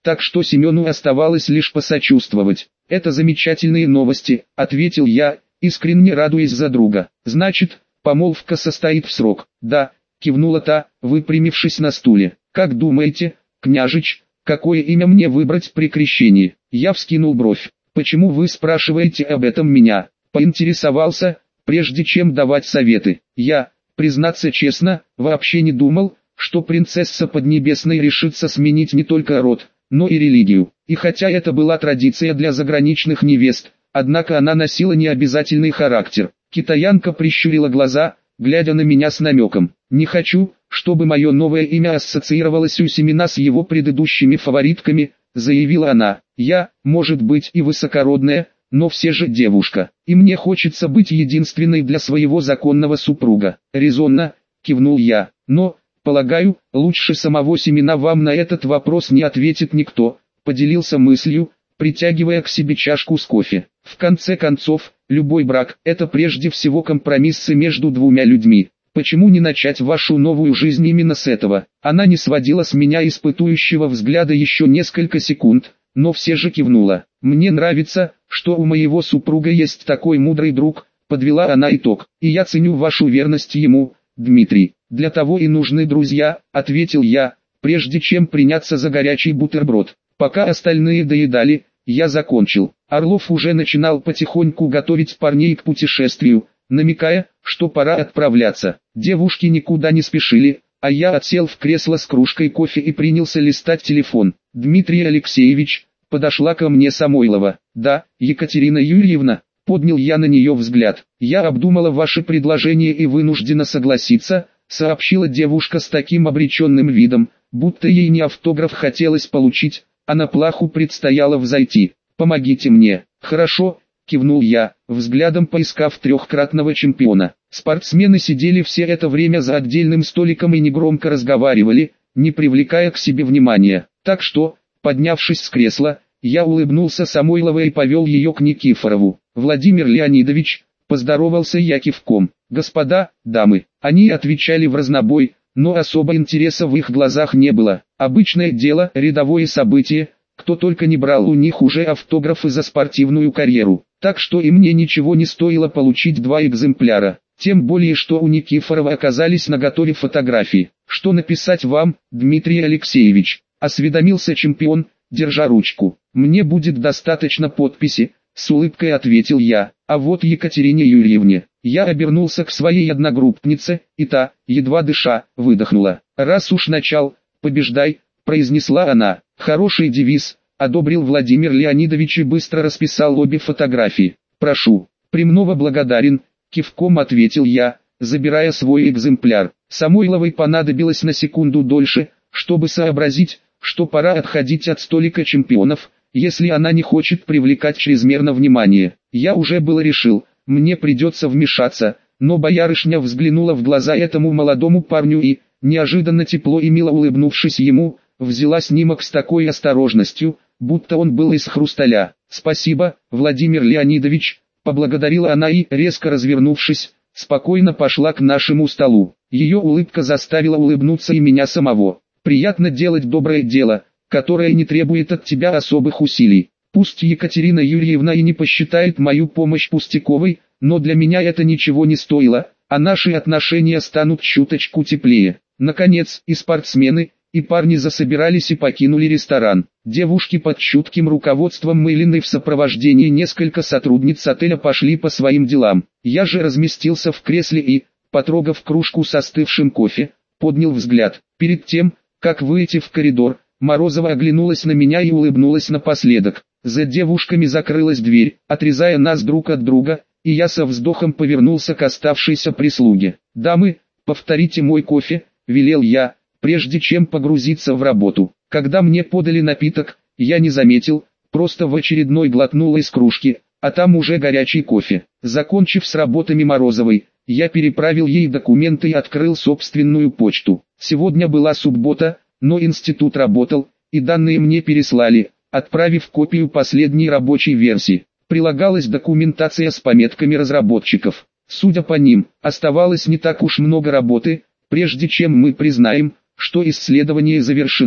так что Семену оставалось лишь посочувствовать. «Это замечательные новости», — ответил я, искренне радуясь за друга. «Значит, помолвка состоит в срок?» «Да», — кивнула та, выпрямившись на стуле. «Как думаете, княжич, какое имя мне выбрать при крещении?» Я вскинул бровь. «Почему вы спрашиваете об этом меня?» Поинтересовался, прежде чем давать советы. Я, признаться честно, вообще не думал, что принцесса Поднебесной решится сменить не только род, но и религию. И хотя это была традиция для заграничных невест, однако она носила необязательный характер. Китаянка прищурила глаза, глядя на меня с намеком. «Не хочу, чтобы мое новое имя ассоциировалось у Семена с его предыдущими фаворитками», заявила она. «Я, может быть, и высокородная, но все же девушка, и мне хочется быть единственной для своего законного супруга». «Резонно», кивнул я, «но, полагаю, лучше самого Семена вам на этот вопрос не ответит никто», поделился мыслью, притягивая к себе чашку с кофе. «В конце концов, любой брак – это прежде всего компромиссы между двумя людьми. Почему не начать вашу новую жизнь именно с этого?» Она не сводила с меня испытующего взгляда еще несколько секунд, но все же кивнула. «Мне нравится, что у моего супруга есть такой мудрый друг», подвела она итог. «И я ценю вашу верность ему, Дмитрий. Для того и нужны друзья», ответил я, прежде чем приняться за горячий бутерброд. Пока остальные доедали, я закончил. Орлов уже начинал потихоньку готовить парней к путешествию, намекая, что пора отправляться. Девушки никуда не спешили, а я отсел в кресло с кружкой кофе и принялся листать телефон. «Дмитрий Алексеевич», подошла ко мне Самойлова. «Да, Екатерина Юрьевна», поднял я на нее взгляд. «Я обдумала ваше предложение и вынуждена согласиться», сообщила девушка с таким обреченным видом, будто ей не автограф хотелось получить, а на плаху предстояло взойти. «Помогите мне». «Хорошо», кивнул я, взглядом поискав трехкратного чемпиона. Спортсмены сидели все это время за отдельным столиком и негромко разговаривали, не привлекая к себе внимания. Так что, поднявшись с кресла, я улыбнулся Самойловой и повел ее к Никифорову. «Владимир Леонидович», поздоровался я кивком. «Господа, дамы». Они отвечали в разнобой, но особо интереса в их глазах не было. Обычное дело, рядовое событие, кто только не брал у них уже автографы за спортивную карьеру. Так что и мне ничего не стоило получить два экземпляра. Тем более, что у Никифорова оказались наготове фотографии. «Что написать вам, Дмитрий Алексеевич?» осведомился чемпион, держа ручку. «Мне будет достаточно подписи», с улыбкой ответил я. «А вот Екатерине Юрьевне». Я обернулся к своей одногруппнице, и та, едва дыша, выдохнула. «Раз уж начал, побеждай», произнесла она. «Хороший девиз», одобрил Владимир Леонидович и быстро расписал обе фотографии. «Прошу». «Премного благодарен», кивком ответил я, забирая свой экземпляр. Самойловой понадобилось на секунду дольше, чтобы сообразить, что пора отходить от столика чемпионов, если она не хочет привлекать чрезмерно внимание. Я уже было решил, мне придется вмешаться, но боярышня взглянула в глаза этому молодому парню и, неожиданно тепло и мило улыбнувшись ему, взяла снимок с такой осторожностью, будто он был из хрусталя. «Спасибо, Владимир Леонидович», поблагодарила она и, резко развернувшись, спокойно пошла к нашему столу. Ее улыбка заставила улыбнуться и меня самого. «Приятно делать доброе дело, которое не требует от тебя особых усилий. Пусть Екатерина Юрьевна и не посчитает мою помощь пустяковой, но для меня это ничего не стоило, а наши отношения станут чуточку теплее». Наконец, и спортсмены, и парни засобирались и покинули ресторан. Девушки под чутким руководством Мылиной в сопровождении нескольких сотрудниц отеля пошли по своим делам. Я же разместился в кресле и, потрогав кружку с остывшим кофе, поднял взгляд. Перед тем, как выйти в коридор, Морозова оглянулась на меня и улыбнулась напоследок. За девушками закрылась дверь, отрезая нас друг от друга, и я со вздохом повернулся к оставшейся прислуге. «Дамы, повторите мой кофе», — велел я, прежде чем погрузиться в работу. Когда мне подали напиток, я не заметил, просто в очередной глотнул из кружки, а там уже горячий кофе. Закончив с работами Морозовой, я переправил ей документы и открыл собственную почту. Сегодня была суббота, но институт работал, и данные мне переслали, отправив копию последней рабочей версии. Прилагалась документация с пометками разработчиков. Судя по ним, оставалось не так уж много работы, прежде чем мы признаем, что исследование завершено.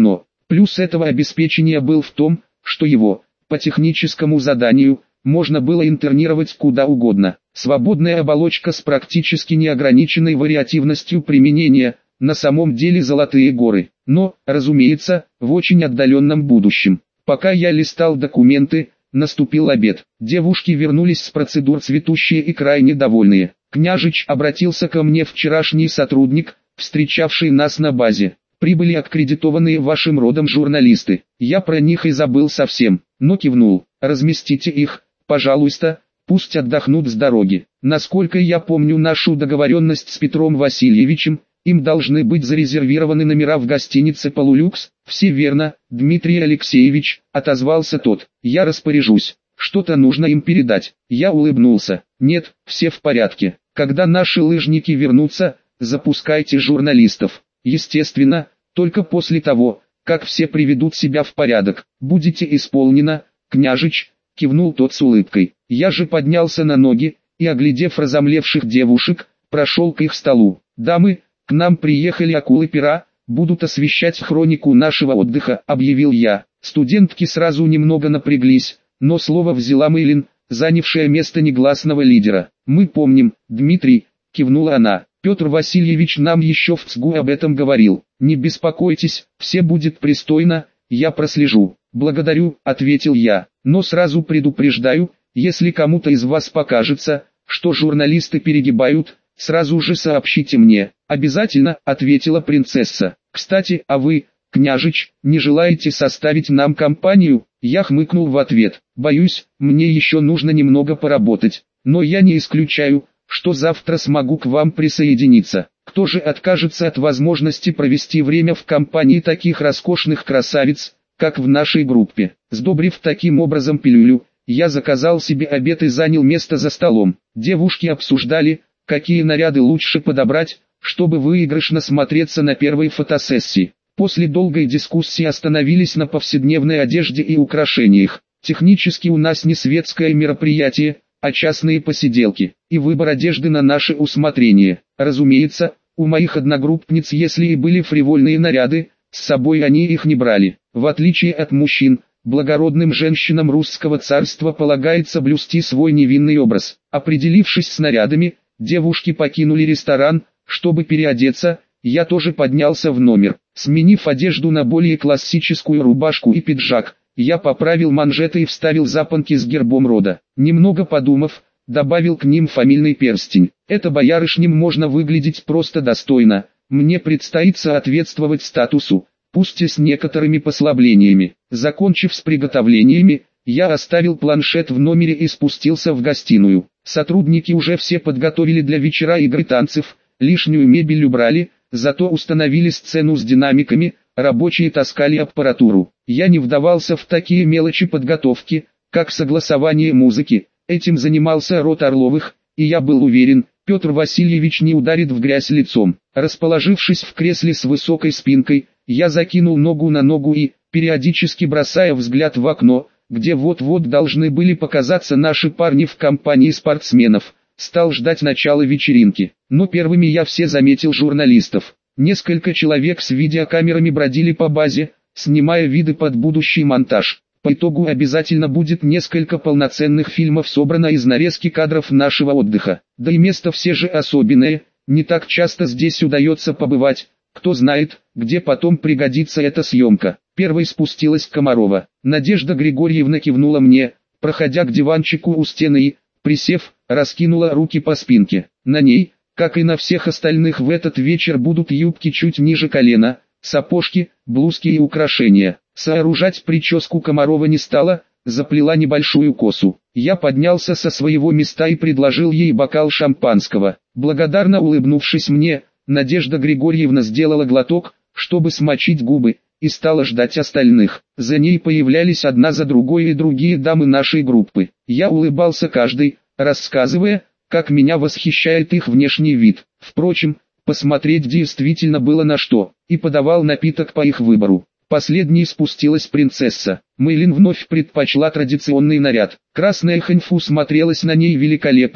Плюс этого обеспечения был в том, что его, по техническому заданию, можно было интернировать куда угодно. Свободная оболочка с практически неограниченной вариативностью применения, на самом деле золотые горы. Но, разумеется, в очень отдаленном будущем. Пока я листал документы, наступил обед. Девушки вернулись с процедур цветущие и крайне довольные. Княжич обратился ко мне вчерашний сотрудник, встречавший нас на базе. Прибыли аккредитованные вашим родом журналисты. Я про них и забыл совсем, но кивнул. Разместите их, пожалуйста, пусть отдохнут с дороги. Насколько я помню нашу договоренность с Петром Васильевичем, им должны быть зарезервированы номера в гостинице «Полулюкс». Все верно, Дмитрий Алексеевич, отозвался тот. Я распоряжусь. Что-то нужно им передать. Я улыбнулся. Нет, все в порядке. Когда наши лыжники вернутся, запускайте журналистов. Естественно, только после того, как все приведут себя в порядок. Будете исполнено, княжич, кивнул тот с улыбкой. Я же поднялся на ноги, и, оглядев разомлевших девушек, прошел к их столу. Дамы, к нам приехали акулы-пера, будут освещать хронику нашего отдыха, объявил я. Студентки сразу немного напряглись, но слово взяла Мэйлин, занявшая место негласного лидера. Мы помним, Дмитрий, кивнула она. Петр Васильевич нам еще в ЦГУ об этом говорил. Не беспокойтесь, все будет пристойно, я прослежу. Благодарю, ответил я, но сразу предупреждаю, если кому-то из вас покажется, что журналисты перегибают, сразу же сообщите мне. Обязательно, ответила принцесса. Кстати, а вы, княжич, не желаете составить нам компанию? Я хмыкнул в ответ. Боюсь, мне еще нужно немного поработать, но я не исключаю, что завтра смогу к вам присоединиться. Кто же откажется от возможности провести время в компании таких роскошных красавиц, как в нашей группе? Сдобрив таким образом пилюлю, я заказал себе обед и занял место за столом. Девушки обсуждали, какие наряды лучше подобрать, чтобы выигрышно смотреться на первой фотосессии. После долгой дискуссии остановились на повседневной одежде и украшениях. Технически у нас не светское мероприятие, а частные посиделки, и выбор одежды на наше усмотрение. Разумеется, у моих одногруппниц если и были фривольные наряды, с собой они их не брали. В отличие от мужчин, благородным женщинам русского царства полагается блюсти свой невинный образ. Определившись с нарядами, девушки покинули ресторан, чтобы переодеться. Я тоже поднялся в номер. Сменив одежду на более классическую рубашку и пиджак, я поправил манжеты и вставил запонки с гербом рода. Немного подумав, добавил к ним фамильный перстень. Это боярышням можно выглядеть просто достойно. Мне предстоит соответствовать статусу, пусть и с некоторыми послаблениями. Закончив с приготовлениями, я оставил планшет в номере и спустился в гостиную. Сотрудники уже все подготовили для вечера игры танцев, лишнюю мебель убрали, зато установили сцену с динамиками, рабочие таскали аппаратуру. Я не вдавался в такие мелочи подготовки, как согласование музыки. Этим занимался род Орловых, и я был уверен, Петр Васильевич не ударит в грязь лицом. Расположившись в кресле с высокой спинкой, я закинул ногу на ногу и, периодически бросая взгляд в окно, где вот-вот должны были показаться наши парни в компании спортсменов, стал ждать начала вечеринки. Но первыми я все заметил журналистов. Несколько человек с видеокамерами бродили по базе, снимая виды под будущий монтаж. По итогу обязательно будет несколько полноценных фильмов собрано из нарезки кадров нашего отдыха. Да и место все же особенное, не так часто здесь удается побывать, кто знает, где потом пригодится эта съемка. Первой спустилась Комарова. Надежда Григорьевна кивнула мне, проходя к диванчику у стены и, присев, раскинула руки по спинке. На ней, как и на всех остальных в этот вечер будут юбки чуть ниже колена, сапожки, блузки и украшения. Сооружать прическу Комарова не стала, заплела небольшую косу. Я поднялся со своего места и предложил ей бокал шампанского. Благодарно улыбнувшись мне, Надежда Григорьевна сделала глоток, чтобы смочить губы, и стала ждать остальных. За ней появлялись одна за другой и другие дамы нашей группы. Я улыбался каждой, рассказывая, как меня восхищает их внешний вид. Впрочем, посмотреть действительно было на что, и подавал напиток по их выбору. Последней спустилась принцесса. Мэйлин вновь предпочла традиционный наряд. Красная ханьфу смотрелась на ней великолепной,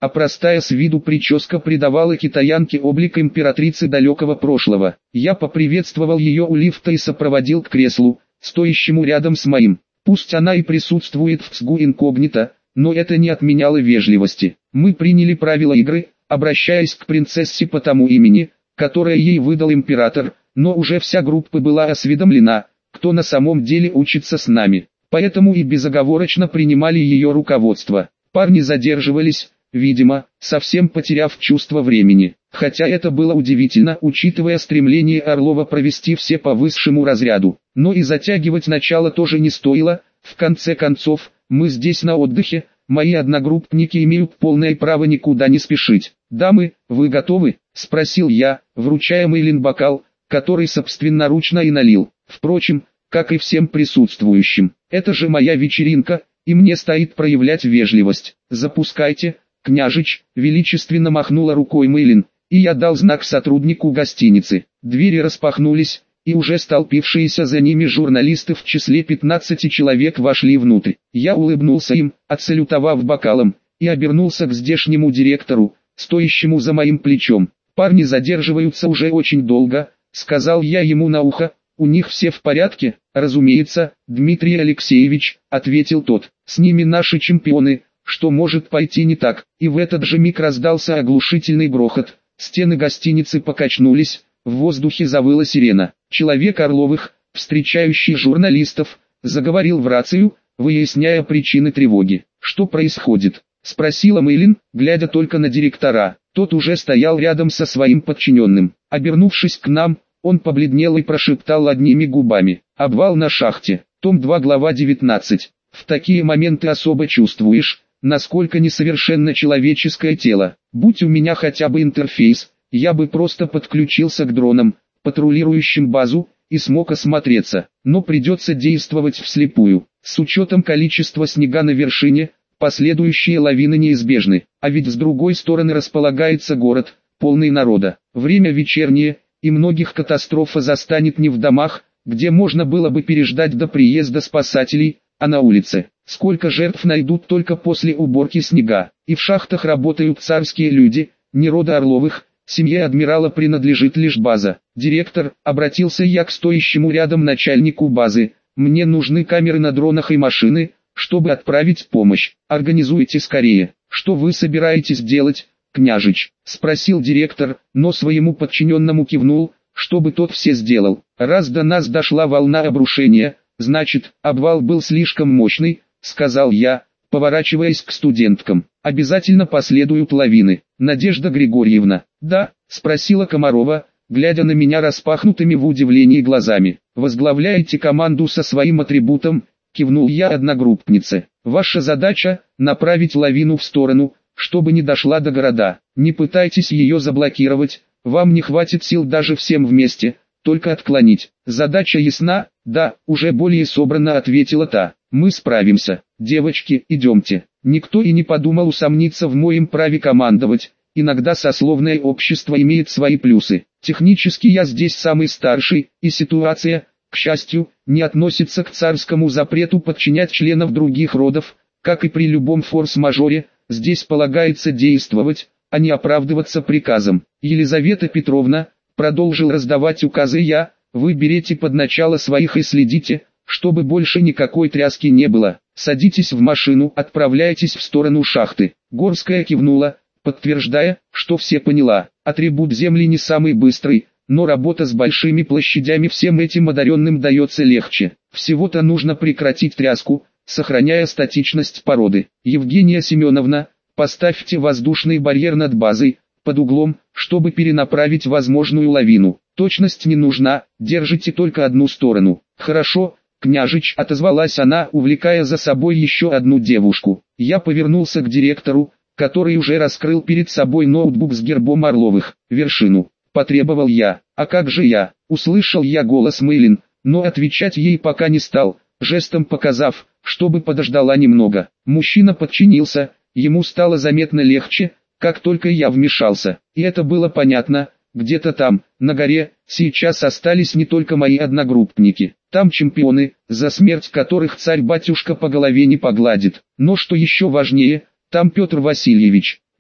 а простая с виду прическа придавала китаянке облик императрицы далекого прошлого. Я поприветствовал ее у лифта и сопроводил к креслу, стоящему рядом с моим. Пусть она и присутствует в ЦГУ инкогнито, но это не отменяло вежливости. Мы приняли правила игры, обращаясь к принцессе по тому имени, которое ей выдал император, но уже вся группа была осведомлена, кто на самом деле учится с нами, поэтому и безоговорочно принимали ее руководство. Парни задерживались, видимо, совсем потеряв чувство времени, хотя это было удивительно, учитывая стремление Орлова провести все по высшему разряду, но и затягивать начало тоже не стоило. В конце концов, мы здесь на отдыхе, мои одногруппники имеют полное право никуда не спешить. «Дамы, вы готовы?» – спросил я, вручая Мэйлин бокал, который собственноручно и налил. Впрочем, как и всем присутствующим, это же моя вечеринка, и мне стоит проявлять вежливость. «Запускайте, княжич», – величественно махнула рукой Мэйлин, и я дал знак сотруднику гостиницы. Двери распахнулись, и уже столпившиеся за ними журналисты в числе пятнадцати человек вошли внутрь. Я улыбнулся им, отсалютовав бокалом, и обернулся к здешнему директору, стоящему за моим плечом. «Парни задерживаются уже очень долго», — сказал я ему на ухо. «У них все в порядке?» «Разумеется, Дмитрий Алексеевич», — ответил тот. «С ними наши чемпионы, что может пойти не так?» И в этот же миг раздался оглушительный грохот. Стены гостиницы покачнулись, в воздухе завыла сирена. Человек Орловых, встречающий журналистов, заговорил в рацию, выясняя причины тревоги. «Что происходит?» — спросила Мэйлин, глядя только на директора. Тот уже стоял рядом со своим подчиненным. Обернувшись к нам, он побледнел и прошептал одними губами: «Обвал на шахте». Том два, глава девятнадцать. В такие моменты особо чувствуешь, насколько несовершенно человеческое тело. Будь у меня хотя бы интерфейс, я бы просто подключился к дронам, патрулирующим базу, и смог осмотреться. Но придется действовать вслепую. С учетом количества снега на вершине, последующие лавины неизбежны. А ведь с другой стороны располагается город, полный народа. Время вечернее, и многих катастрофа застанет не в домах, где можно было бы переждать до приезда спасателей, а на улице. Сколько жертв найдут только после уборки снега. И в шахтах работают царские люди, не рода Орловых. Семье адмирала принадлежит лишь база. «Директор», — обратился я к стоящему рядом начальнику базы, — «мне нужны камеры на дронах и машины, чтобы отправить помощь. Организуйте скорее». «Что вы собираетесь делать, княжич?» — спросил директор, но своему подчиненному кивнул, чтобы тот все сделал. «Раз до нас дошла волна обрушения, значит, обвал был слишком мощный», — сказал я, поворачиваясь к студенткам. «Обязательно последуют лавины». «Надежда Григорьевна». «Да», — спросила Комарова, глядя на меня распахнутыми в удивлении глазами. «Возглавляете команду со своим атрибутом», — кивнул я одногруппнице. «Ваша задача — направить лавину в сторону, чтобы не дошла до города. Не пытайтесь ее заблокировать, вам не хватит сил даже всем вместе, только отклонить». «Задача ясна?» «Да», — уже более собранно ответила та. «Мы справимся. Девочки, идемте». Никто и не подумал усомниться в моем праве командовать. Иногда сословное общество имеет свои плюсы. Технически я здесь самый старший, и ситуация, к счастью, не относится к царскому запрету подчинять членов других родов. Как и при любом форс-мажоре, здесь полагается действовать, а не оправдываться приказом. «Елизавета Петровна», — продолжил раздавать указы я, — «вы берете под начало своих и следите, чтобы больше никакой тряски не было. Садитесь в машину, отправляйтесь в сторону шахты». Горская кивнула, подтверждая, что все поняла. Атрибут земли не самый быстрый, но работа с большими площадями всем этим одаренным дается легче. Всего-то нужно прекратить тряску, сохраняя статичность породы. «Евгения Семеновна, поставьте воздушный барьер над базой, под углом, чтобы перенаправить возможную лавину. Точность не нужна, держите только одну сторону». «Хорошо, княжич», — отозвалась она, увлекая за собой еще одну девушку. Я повернулся к директору, который уже раскрыл перед собой ноутбук с гербом Орловых. «Вершину», — потребовал я. «А как же я?» — услышал я голос Мэйлин, но отвечать ей пока не стал, жестом показав, чтобы подождала немного. Мужчина подчинился, ему стало заметно легче, как только я вмешался. И это было понятно. Где-то там, на горе, сейчас остались не только мои одногруппники. Там чемпионы, за смерть которых царь-батюшка по голове не погладит. Но что еще важнее, там Петр Васильевич.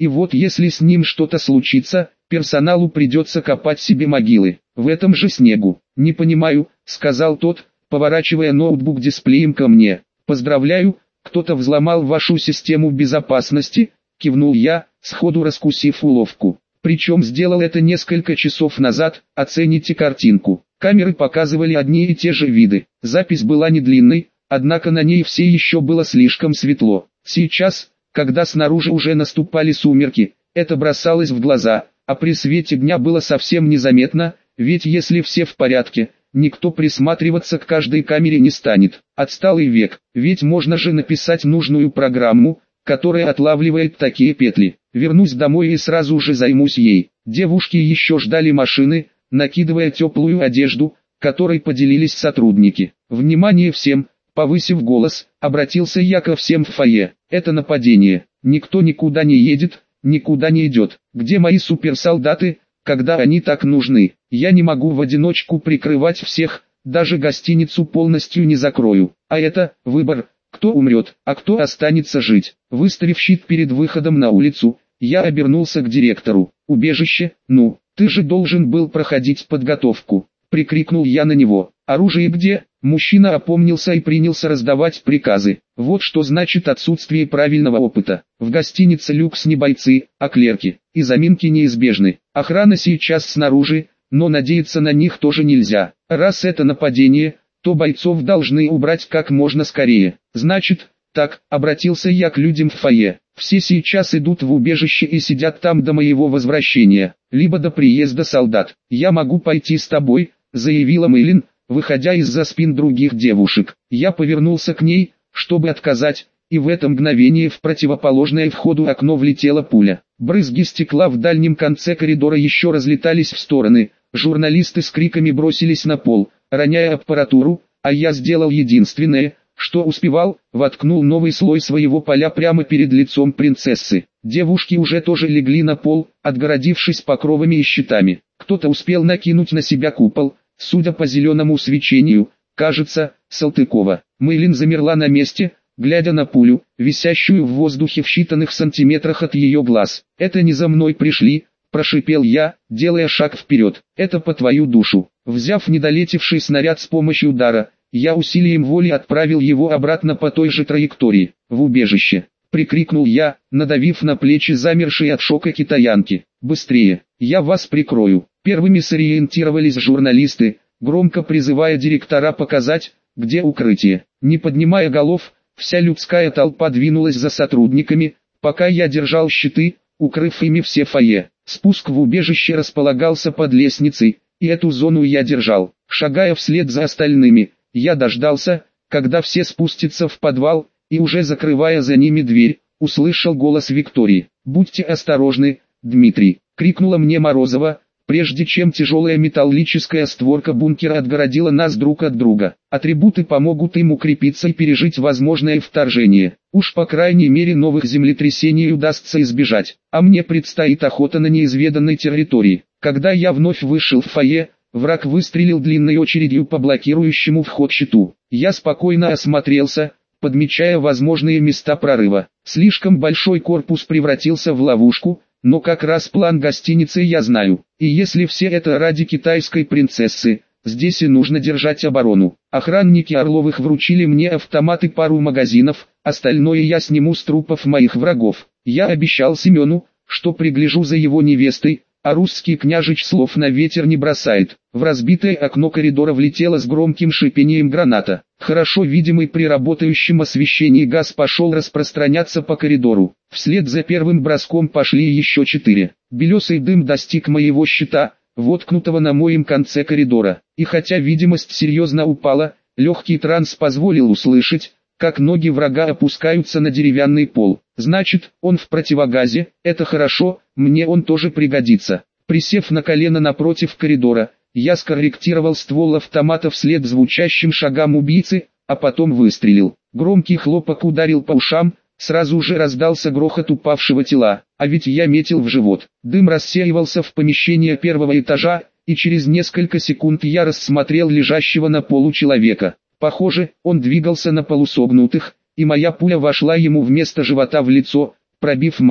И вот если с ним что-то случится, персоналу придется копать себе могилы. В этом же снегу. «Не понимаю», — сказал тот, поворачивая ноутбук дисплеем ко мне. «Поздравляю, кто-то взломал вашу систему безопасности», — кивнул я, сходу раскусив уловку. Причем сделал это несколько часов назад, оцените картинку. Камеры показывали одни и те же виды. Запись была не длинной, однако на ней все еще было слишком светло. Сейчас, когда снаружи уже наступали сумерки, это бросалось в глаза, а при свете дня было совсем незаметно, ведь если все в порядке, никто присматриваться к каждой камере не станет. Отсталый век, ведь можно же написать нужную программу, которая отлавливает такие петли. Вернусь домой и сразу же займусь ей. Девушки еще ждали машины, накидывая теплую одежду, которой поделились сотрудники. «Внимание всем!» — повысив голос, обратился я ко всем в фойе. «Это нападение. Никто никуда не едет, никуда не идет. Где мои суперсолдаты, когда они так нужны? Я не могу в одиночку прикрывать всех, даже гостиницу полностью не закрою. А это выбор, кто умрет, а кто останется жить». Выставив щит перед выходом на улицу, я обернулся к директору. «Убежище, ну, ты же должен был проходить подготовку», — прикрикнул я на него. «Оружие где?» Мужчина опомнился и принялся раздавать приказы. Вот что значит отсутствие правильного опыта. В гостинице люкс не бойцы, а клерки, и заминки неизбежны. Охрана сейчас снаружи, но надеяться на них тоже нельзя. Раз это нападение, то бойцов должны убрать как можно скорее. Значит, так, обратился я к людям в фойе. Все сейчас идут в убежище и сидят там до моего возвращения, либо до приезда солдат. «Я могу пойти с тобой», — заявила Мэйлин, выходя из-за спин других девушек. Я повернулся к ней, чтобы отказать, и в это мгновение в противоположное входу окно влетела пуля. Брызги стекла в дальнем конце коридора еще разлетались в стороны, журналисты с криками бросились на пол, роняя аппаратуру, а я сделал единственное, что успевал, воткнул новый слой своего поля прямо перед лицом принцессы. Девушки уже тоже легли на пол, отгородившись покровами и щитами. Кто-то успел накинуть на себя купол, судя по зеленому свечению, кажется, Салтыкова. Мэйлин замерла на месте, глядя на пулю, висящую в воздухе в считанных сантиметрах от ее глаз. «Это не за мной пришли», — прошипел я, делая шаг вперед. «Это по твою душу». Взяв недолетевший снаряд с помощью дара, я усилием воли отправил его обратно по той же траектории, в убежище. Прикрикнул я, надавив на плечи замершей от шока китаянки. «Быстрее, я вас прикрою». Первыми сориентировались журналисты, громко призывая директора показать, где укрытие. Не поднимая голов, вся людская толпа двинулась за сотрудниками, пока я держал щиты, укрыв ими все фойе. Спуск в убежище располагался под лестницей, и эту зону я держал. Шагая вслед за остальными, я дождался, когда все спустятся в подвал, и уже закрывая за ними дверь, услышал голос Виктории. «Будьте осторожны, Дмитрий!» — крикнула мне Морозова, прежде чем тяжелая металлическая створка бункера отгородила нас друг от друга. Атрибуты помогут им укрепиться и пережить возможное вторжение. Уж по крайней мере новых землетрясений удастся избежать, а мне предстоит охота на неизведанной территории. Когда я вновь вышел в фойе, враг выстрелил длинной очередью по блокирующему вход щиту. Я спокойно осмотрелся, подмечая возможные места прорыва. Слишком большой корпус превратился в ловушку, но как раз план гостиницы я знаю. И если все это ради китайской принцессы, здесь и нужно держать оборону. Охранники Орловых вручили мне автомат и пару магазинов, остальное я сниму с трупов моих врагов. Я обещал Семену, что пригляжу за его невестой, а русский княжич слов на ветер не бросает. В разбитое окно коридора влетела с громким шипением граната. Хорошо видимый при работающем освещении газ пошел распространяться по коридору. Вслед за первым броском пошли еще четыре. Белесый дым достиг моего щита, воткнутого на моем конце коридора. И хотя видимость серьезно упала, легкий транс позволил услышать, как ноги врага опускаются на деревянный пол. Значит, он в противогазе, это хорошо, мне он тоже пригодится. Присев на колено напротив коридора, я скорректировал ствол автомата вслед звучащим шагам убийцы, а потом выстрелил. Громкий хлопок ударил по ушам, сразу же раздался грохот упавшего тела, а ведь я метил в живот. Дым рассеивался в помещении первого этажа, и через несколько секунд я рассмотрел лежащего на полу человека. Похоже, он двигался на полусогнутых, и моя пуля вошла ему вместо живота в лицо, пробив маску.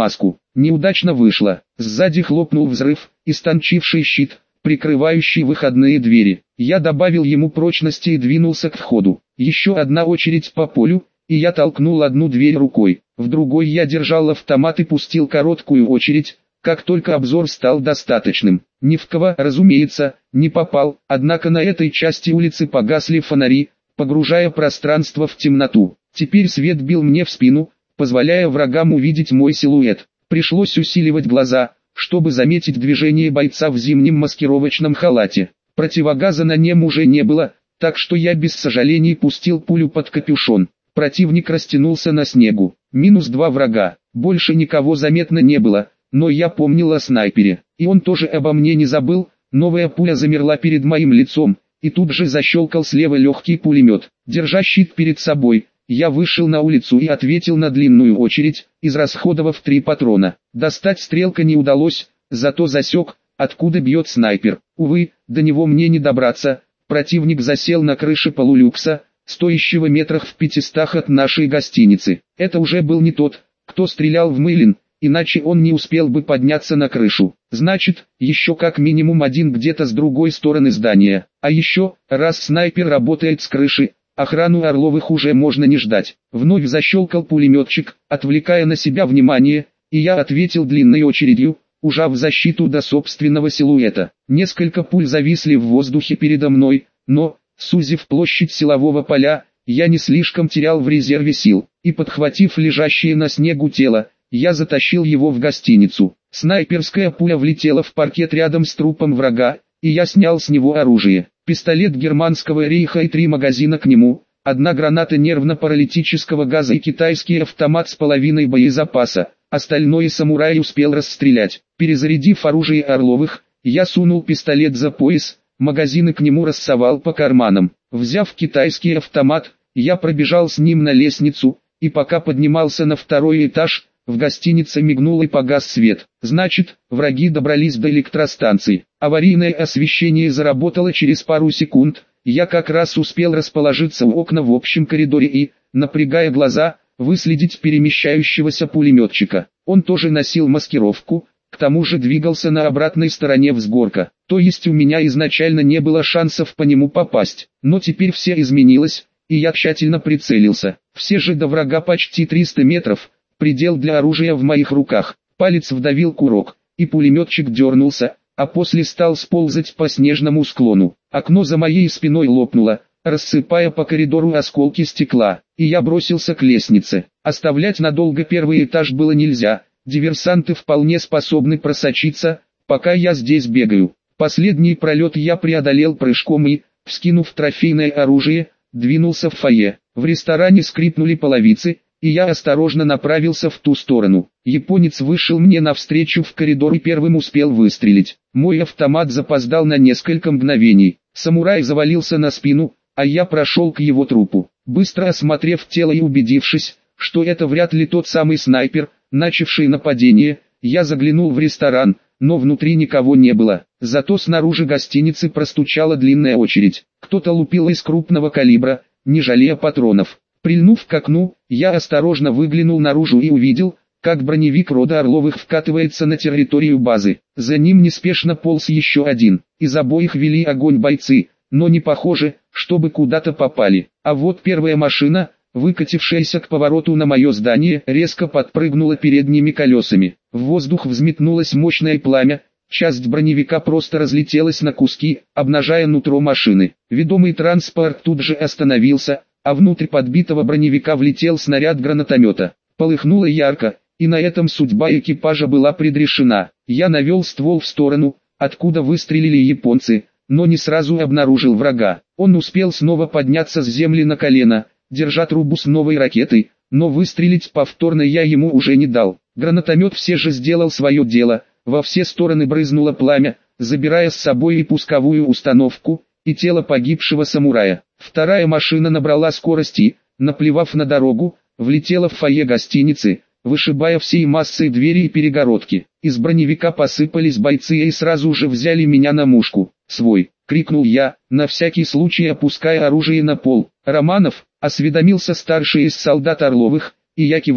Неудачно вышло. Сзади хлопнул взрыв, истончивший щит, прикрывающий выходные двери. Я добавил ему прочности и двинулся к входу. Еще одна очередь по полю, и я толкнул одну дверь рукой. В другой я держал автомат и пустил короткую очередь, как только обзор стал достаточным. Ни в кого, разумеется, не попал, однако на этой части улицы погасли фонари, погружая пространство в темноту. Теперь свет бил мне в спину, позволяя врагам увидеть мой силуэт. Пришлось усиливать глаза, чтобы заметить движение бойца в зимнем маскировочном халате. Противогаза на нем уже не было, так что я без сожалений пустил пулю под капюшон. Противник растянулся на снегу. Минус два врага. Больше никого заметно не было, но я помнил о снайпере. И он тоже обо мне не забыл. Новая пуля замерла перед моим лицом, и тут же защелкал слева легкий пулемет. Держа щит перед собой, я вышел на улицу и ответил на длинную очередь, израсходовав три патрона. Достать стрелка не удалось, зато засек, откуда бьет снайпер. Увы, до него мне не добраться. Противник засел на крыше полулюкса, стоящего метрах в пятистах от нашей гостиницы. Это уже был не тот, кто стрелял в Мылин, иначе он не успел бы подняться на крышу. Значит, еще как минимум один где-то с другой стороны здания. А еще, раз снайпер работает с крыши, охрану Орловых уже можно не ждать. Вновь защелкал пулеметчик, отвлекая на себя внимание, и я ответил длинной очередью, ужав защиту до собственного силуэта. Несколько пуль зависли в воздухе передо мной, но, сузив площадь силового поля, я не слишком терял в резерве сил, и подхватив лежащее на снегу тело, я затащил его в гостиницу. Снайперская пуля влетела в паркет рядом с трупом врага, и я снял с него оружие. Пистолет германского рейха и три магазина к нему, одна граната нервно-паралитического газа и китайский автомат с половиной боезапаса, остальное самурай успел расстрелять. Перезарядив оружие Орловых, я сунул пистолет за пояс, магазины к нему рассовал по карманам. Взяв китайский автомат, я пробежал с ним на лестницу, и пока поднимался на второй этаж, в гостинице мигнул и погас свет. Значит, враги добрались до электростанции. Аварийное освещение заработало через пару секунд. Я как раз успел расположиться у окна в общем коридоре и, напрягая глаза, выследить перемещающегося пулеметчика. Он тоже носил маскировку, к тому же двигался на обратной стороне взгорка. То есть у меня изначально не было шансов по нему попасть. Но теперь все изменилось, и я тщательно прицелился. Все же до врага почти триста метров. Предел для оружия в моих руках. Палец вдавил курок, и пулеметчик дернулся, а после стал сползать по снежному склону. Окно за моей спиной лопнуло, рассыпая по коридору осколки стекла, и я бросился к лестнице. Оставлять надолго первый этаж было нельзя, диверсанты вполне способны просочиться, пока я здесь бегаю. Последний пролет я преодолел прыжком и, вскинув трофейное оружие, двинулся в фойе. В ресторане скрипнули половицы, и я осторожно направился в ту сторону. Японец вышел мне навстречу в коридор и первым успел выстрелить. Мой автомат запоздал на несколько мгновений. Самурай завалился на спину, а я прошел к его трупу. Быстро осмотрев тело и убедившись, что это вряд ли тот самый снайпер, начавший нападение, я заглянул в ресторан, но внутри никого не было. Зато снаружи гостиницы простучала длинная очередь. Кто-то лупил из крупного калибра, не жалея патронов. Прильнув к окну, я осторожно выглянул наружу и увидел, как броневик рода Орловых вкатывается на территорию базы. За ним неспешно полз еще один. Из обоих вели огонь бойцы, но не похоже, чтобы куда-то попали. А вот первая машина, выкатившаяся к повороту на мое здание, резко подпрыгнула передними колесами. В воздух взметнулось мощное пламя, часть броневика просто разлетелась на куски, обнажая нутро машины. Ведомый транспорт тут же остановился, а внутрь подбитого броневика влетел снаряд гранатомета. Полыхнуло ярко, и на этом судьба экипажа была предрешена. Я навел ствол в сторону, откуда выстрелили японцы, но не сразу обнаружил врага. Он успел снова подняться с земли на колено, держа трубу с новой ракетой, но выстрелить повторно я ему уже не дал. Гранатомет все же сделал свое дело, во все стороны брызнуло пламя, забирая с собой и пусковую установку, и тело погибшего самурая. Вторая машина набрала скорости, наплевав на дорогу, влетела в фойе гостиницы, вышибая всей массой двери и перегородки. Из броневика посыпались бойцы и сразу же взяли меня на мушку. «Свой!» — крикнул я, на всякий случай опуская оружие на пол. «Романов?» — осведомился старший из солдат Орловых, и я кивнул.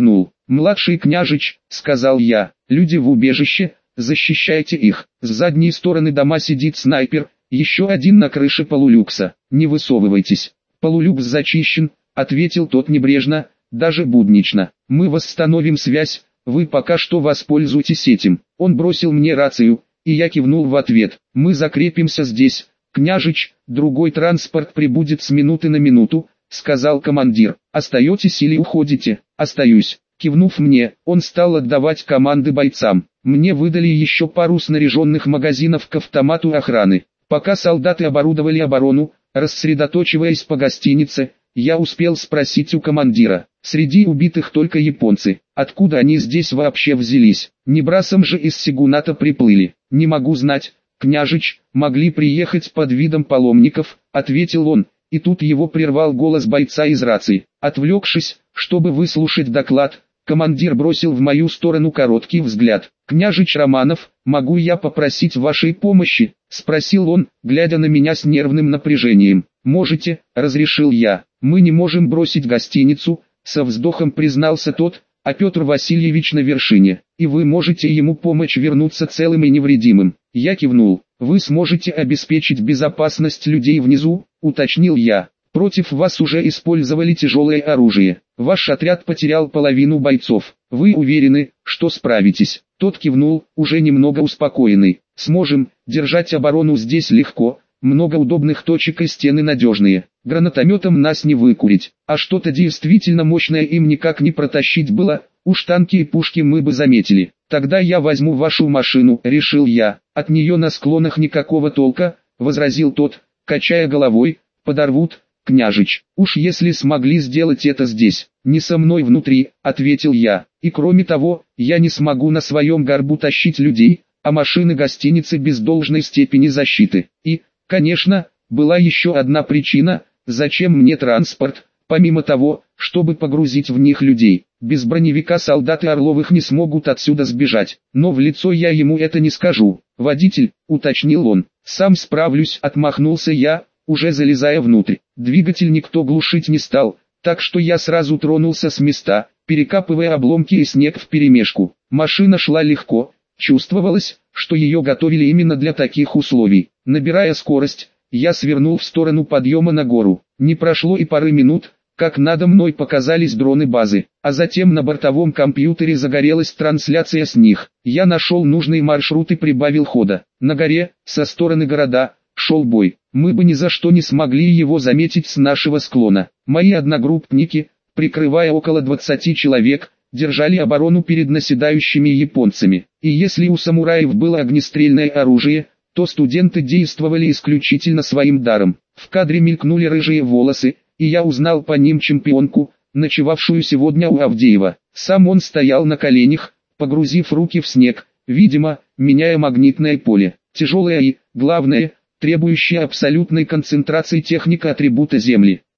«Младший княжич», — сказал я, — «люди в убежище, защищайте их. С задней стороны дома сидит снайпер, еще один на крыше полулюкса. Не высовывайтесь». «Полулюкс зачищен», — ответил тот небрежно, даже буднично. «Мы восстановим связь, вы пока что воспользуйтесь этим». Он бросил мне рацию, и я кивнул в ответ. «Мы закрепимся здесь, княжич, другой транспорт прибудет с минуты на минуту», — сказал командир. «Остаетесь или уходите?» «Остаюсь». Кивнув мне, он стал отдавать команды бойцам. Мне выдали еще пару снаряженных магазинов к автомату охраны. Пока солдаты оборудовали оборону, рассредоточиваясь по гостинице, я успел спросить у командира. Среди убитых только японцы. Откуда они здесь вообще взялись? Не брасом же из Сигуната приплыли. Не могу знать, княжич, могли приехать под видом паломников, ответил он. И тут его прервал голос бойца из рации. Отвлекшись, чтобы выслушать доклад, командир бросил в мою сторону короткий взгляд. «Княжич Романов, могу я попросить вашей помощи?» — спросил он, глядя на меня с нервным напряжением. «Можете», — разрешил я. «Мы не можем бросить гостиницу», — со вздохом признался тот, «а Петр Васильевич на вершине, и вы можете ему помочь вернуться целым и невредимым». Я кивнул. «Вы сможете обеспечить безопасность людей внизу?» — уточнил я. «Против вас уже использовали тяжелое оружие. Ваш отряд потерял половину бойцов. Вы уверены, что справитесь?» Тот кивнул, уже немного успокоенный. «Сможем, держать оборону здесь легко, много удобных точек и стены надежные. Гранатометом нас не выкурить, а что-то действительно мощное им никак не протащить было, уж танки и пушки мы бы заметили. Тогда я возьму вашу машину», — решил я. «От нее на склонах никакого толка», — возразил тот, качая головой. «Подорвут, княжич, уж если смогли сделать это здесь, не со мной внутри», — ответил я. «И кроме того, я не смогу на своем горбу тащить людей, а машины гостиницы без должной степени защиты. И, конечно, была еще одна причина, зачем мне транспорт, помимо того, чтобы погрузить в них людей. Без броневика солдаты Орловых не смогут отсюда сбежать, но в лицо я ему это не скажу». «Водитель», — уточнил он. «Сам справлюсь», — отмахнулся я, уже залезая внутрь. Двигатель никто глушить не стал, так что я сразу тронулся с места, перекапывая обломки и снег вперемешку. Машина шла легко, чувствовалось, что ее готовили именно для таких условий. Набирая скорость, я свернул в сторону подъема на гору. Не прошло и пары минут, как надо мной показались дроны базы, а затем на бортовом компьютере загорелась трансляция с них. Я нашел нужный маршрут и прибавил хода. На горе, со стороны города, шел бой. Мы бы ни за что не смогли его заметить с нашего склона. Мои одногруппники, прикрывая около двадцати человек, держали оборону перед наседающими японцами. И если у самураев было огнестрельное оружие, то студенты действовали исключительно своим даром. В кадре мелькнули рыжие волосы, и я узнал по ним чемпионку, ночевавшую сегодня у Авдеева. Сам он стоял на коленях, погрузив руки в снег, видимо, меняя магнитное поле. Тяжелая и, главное, требующая абсолютной концентрации техника атрибута Земли.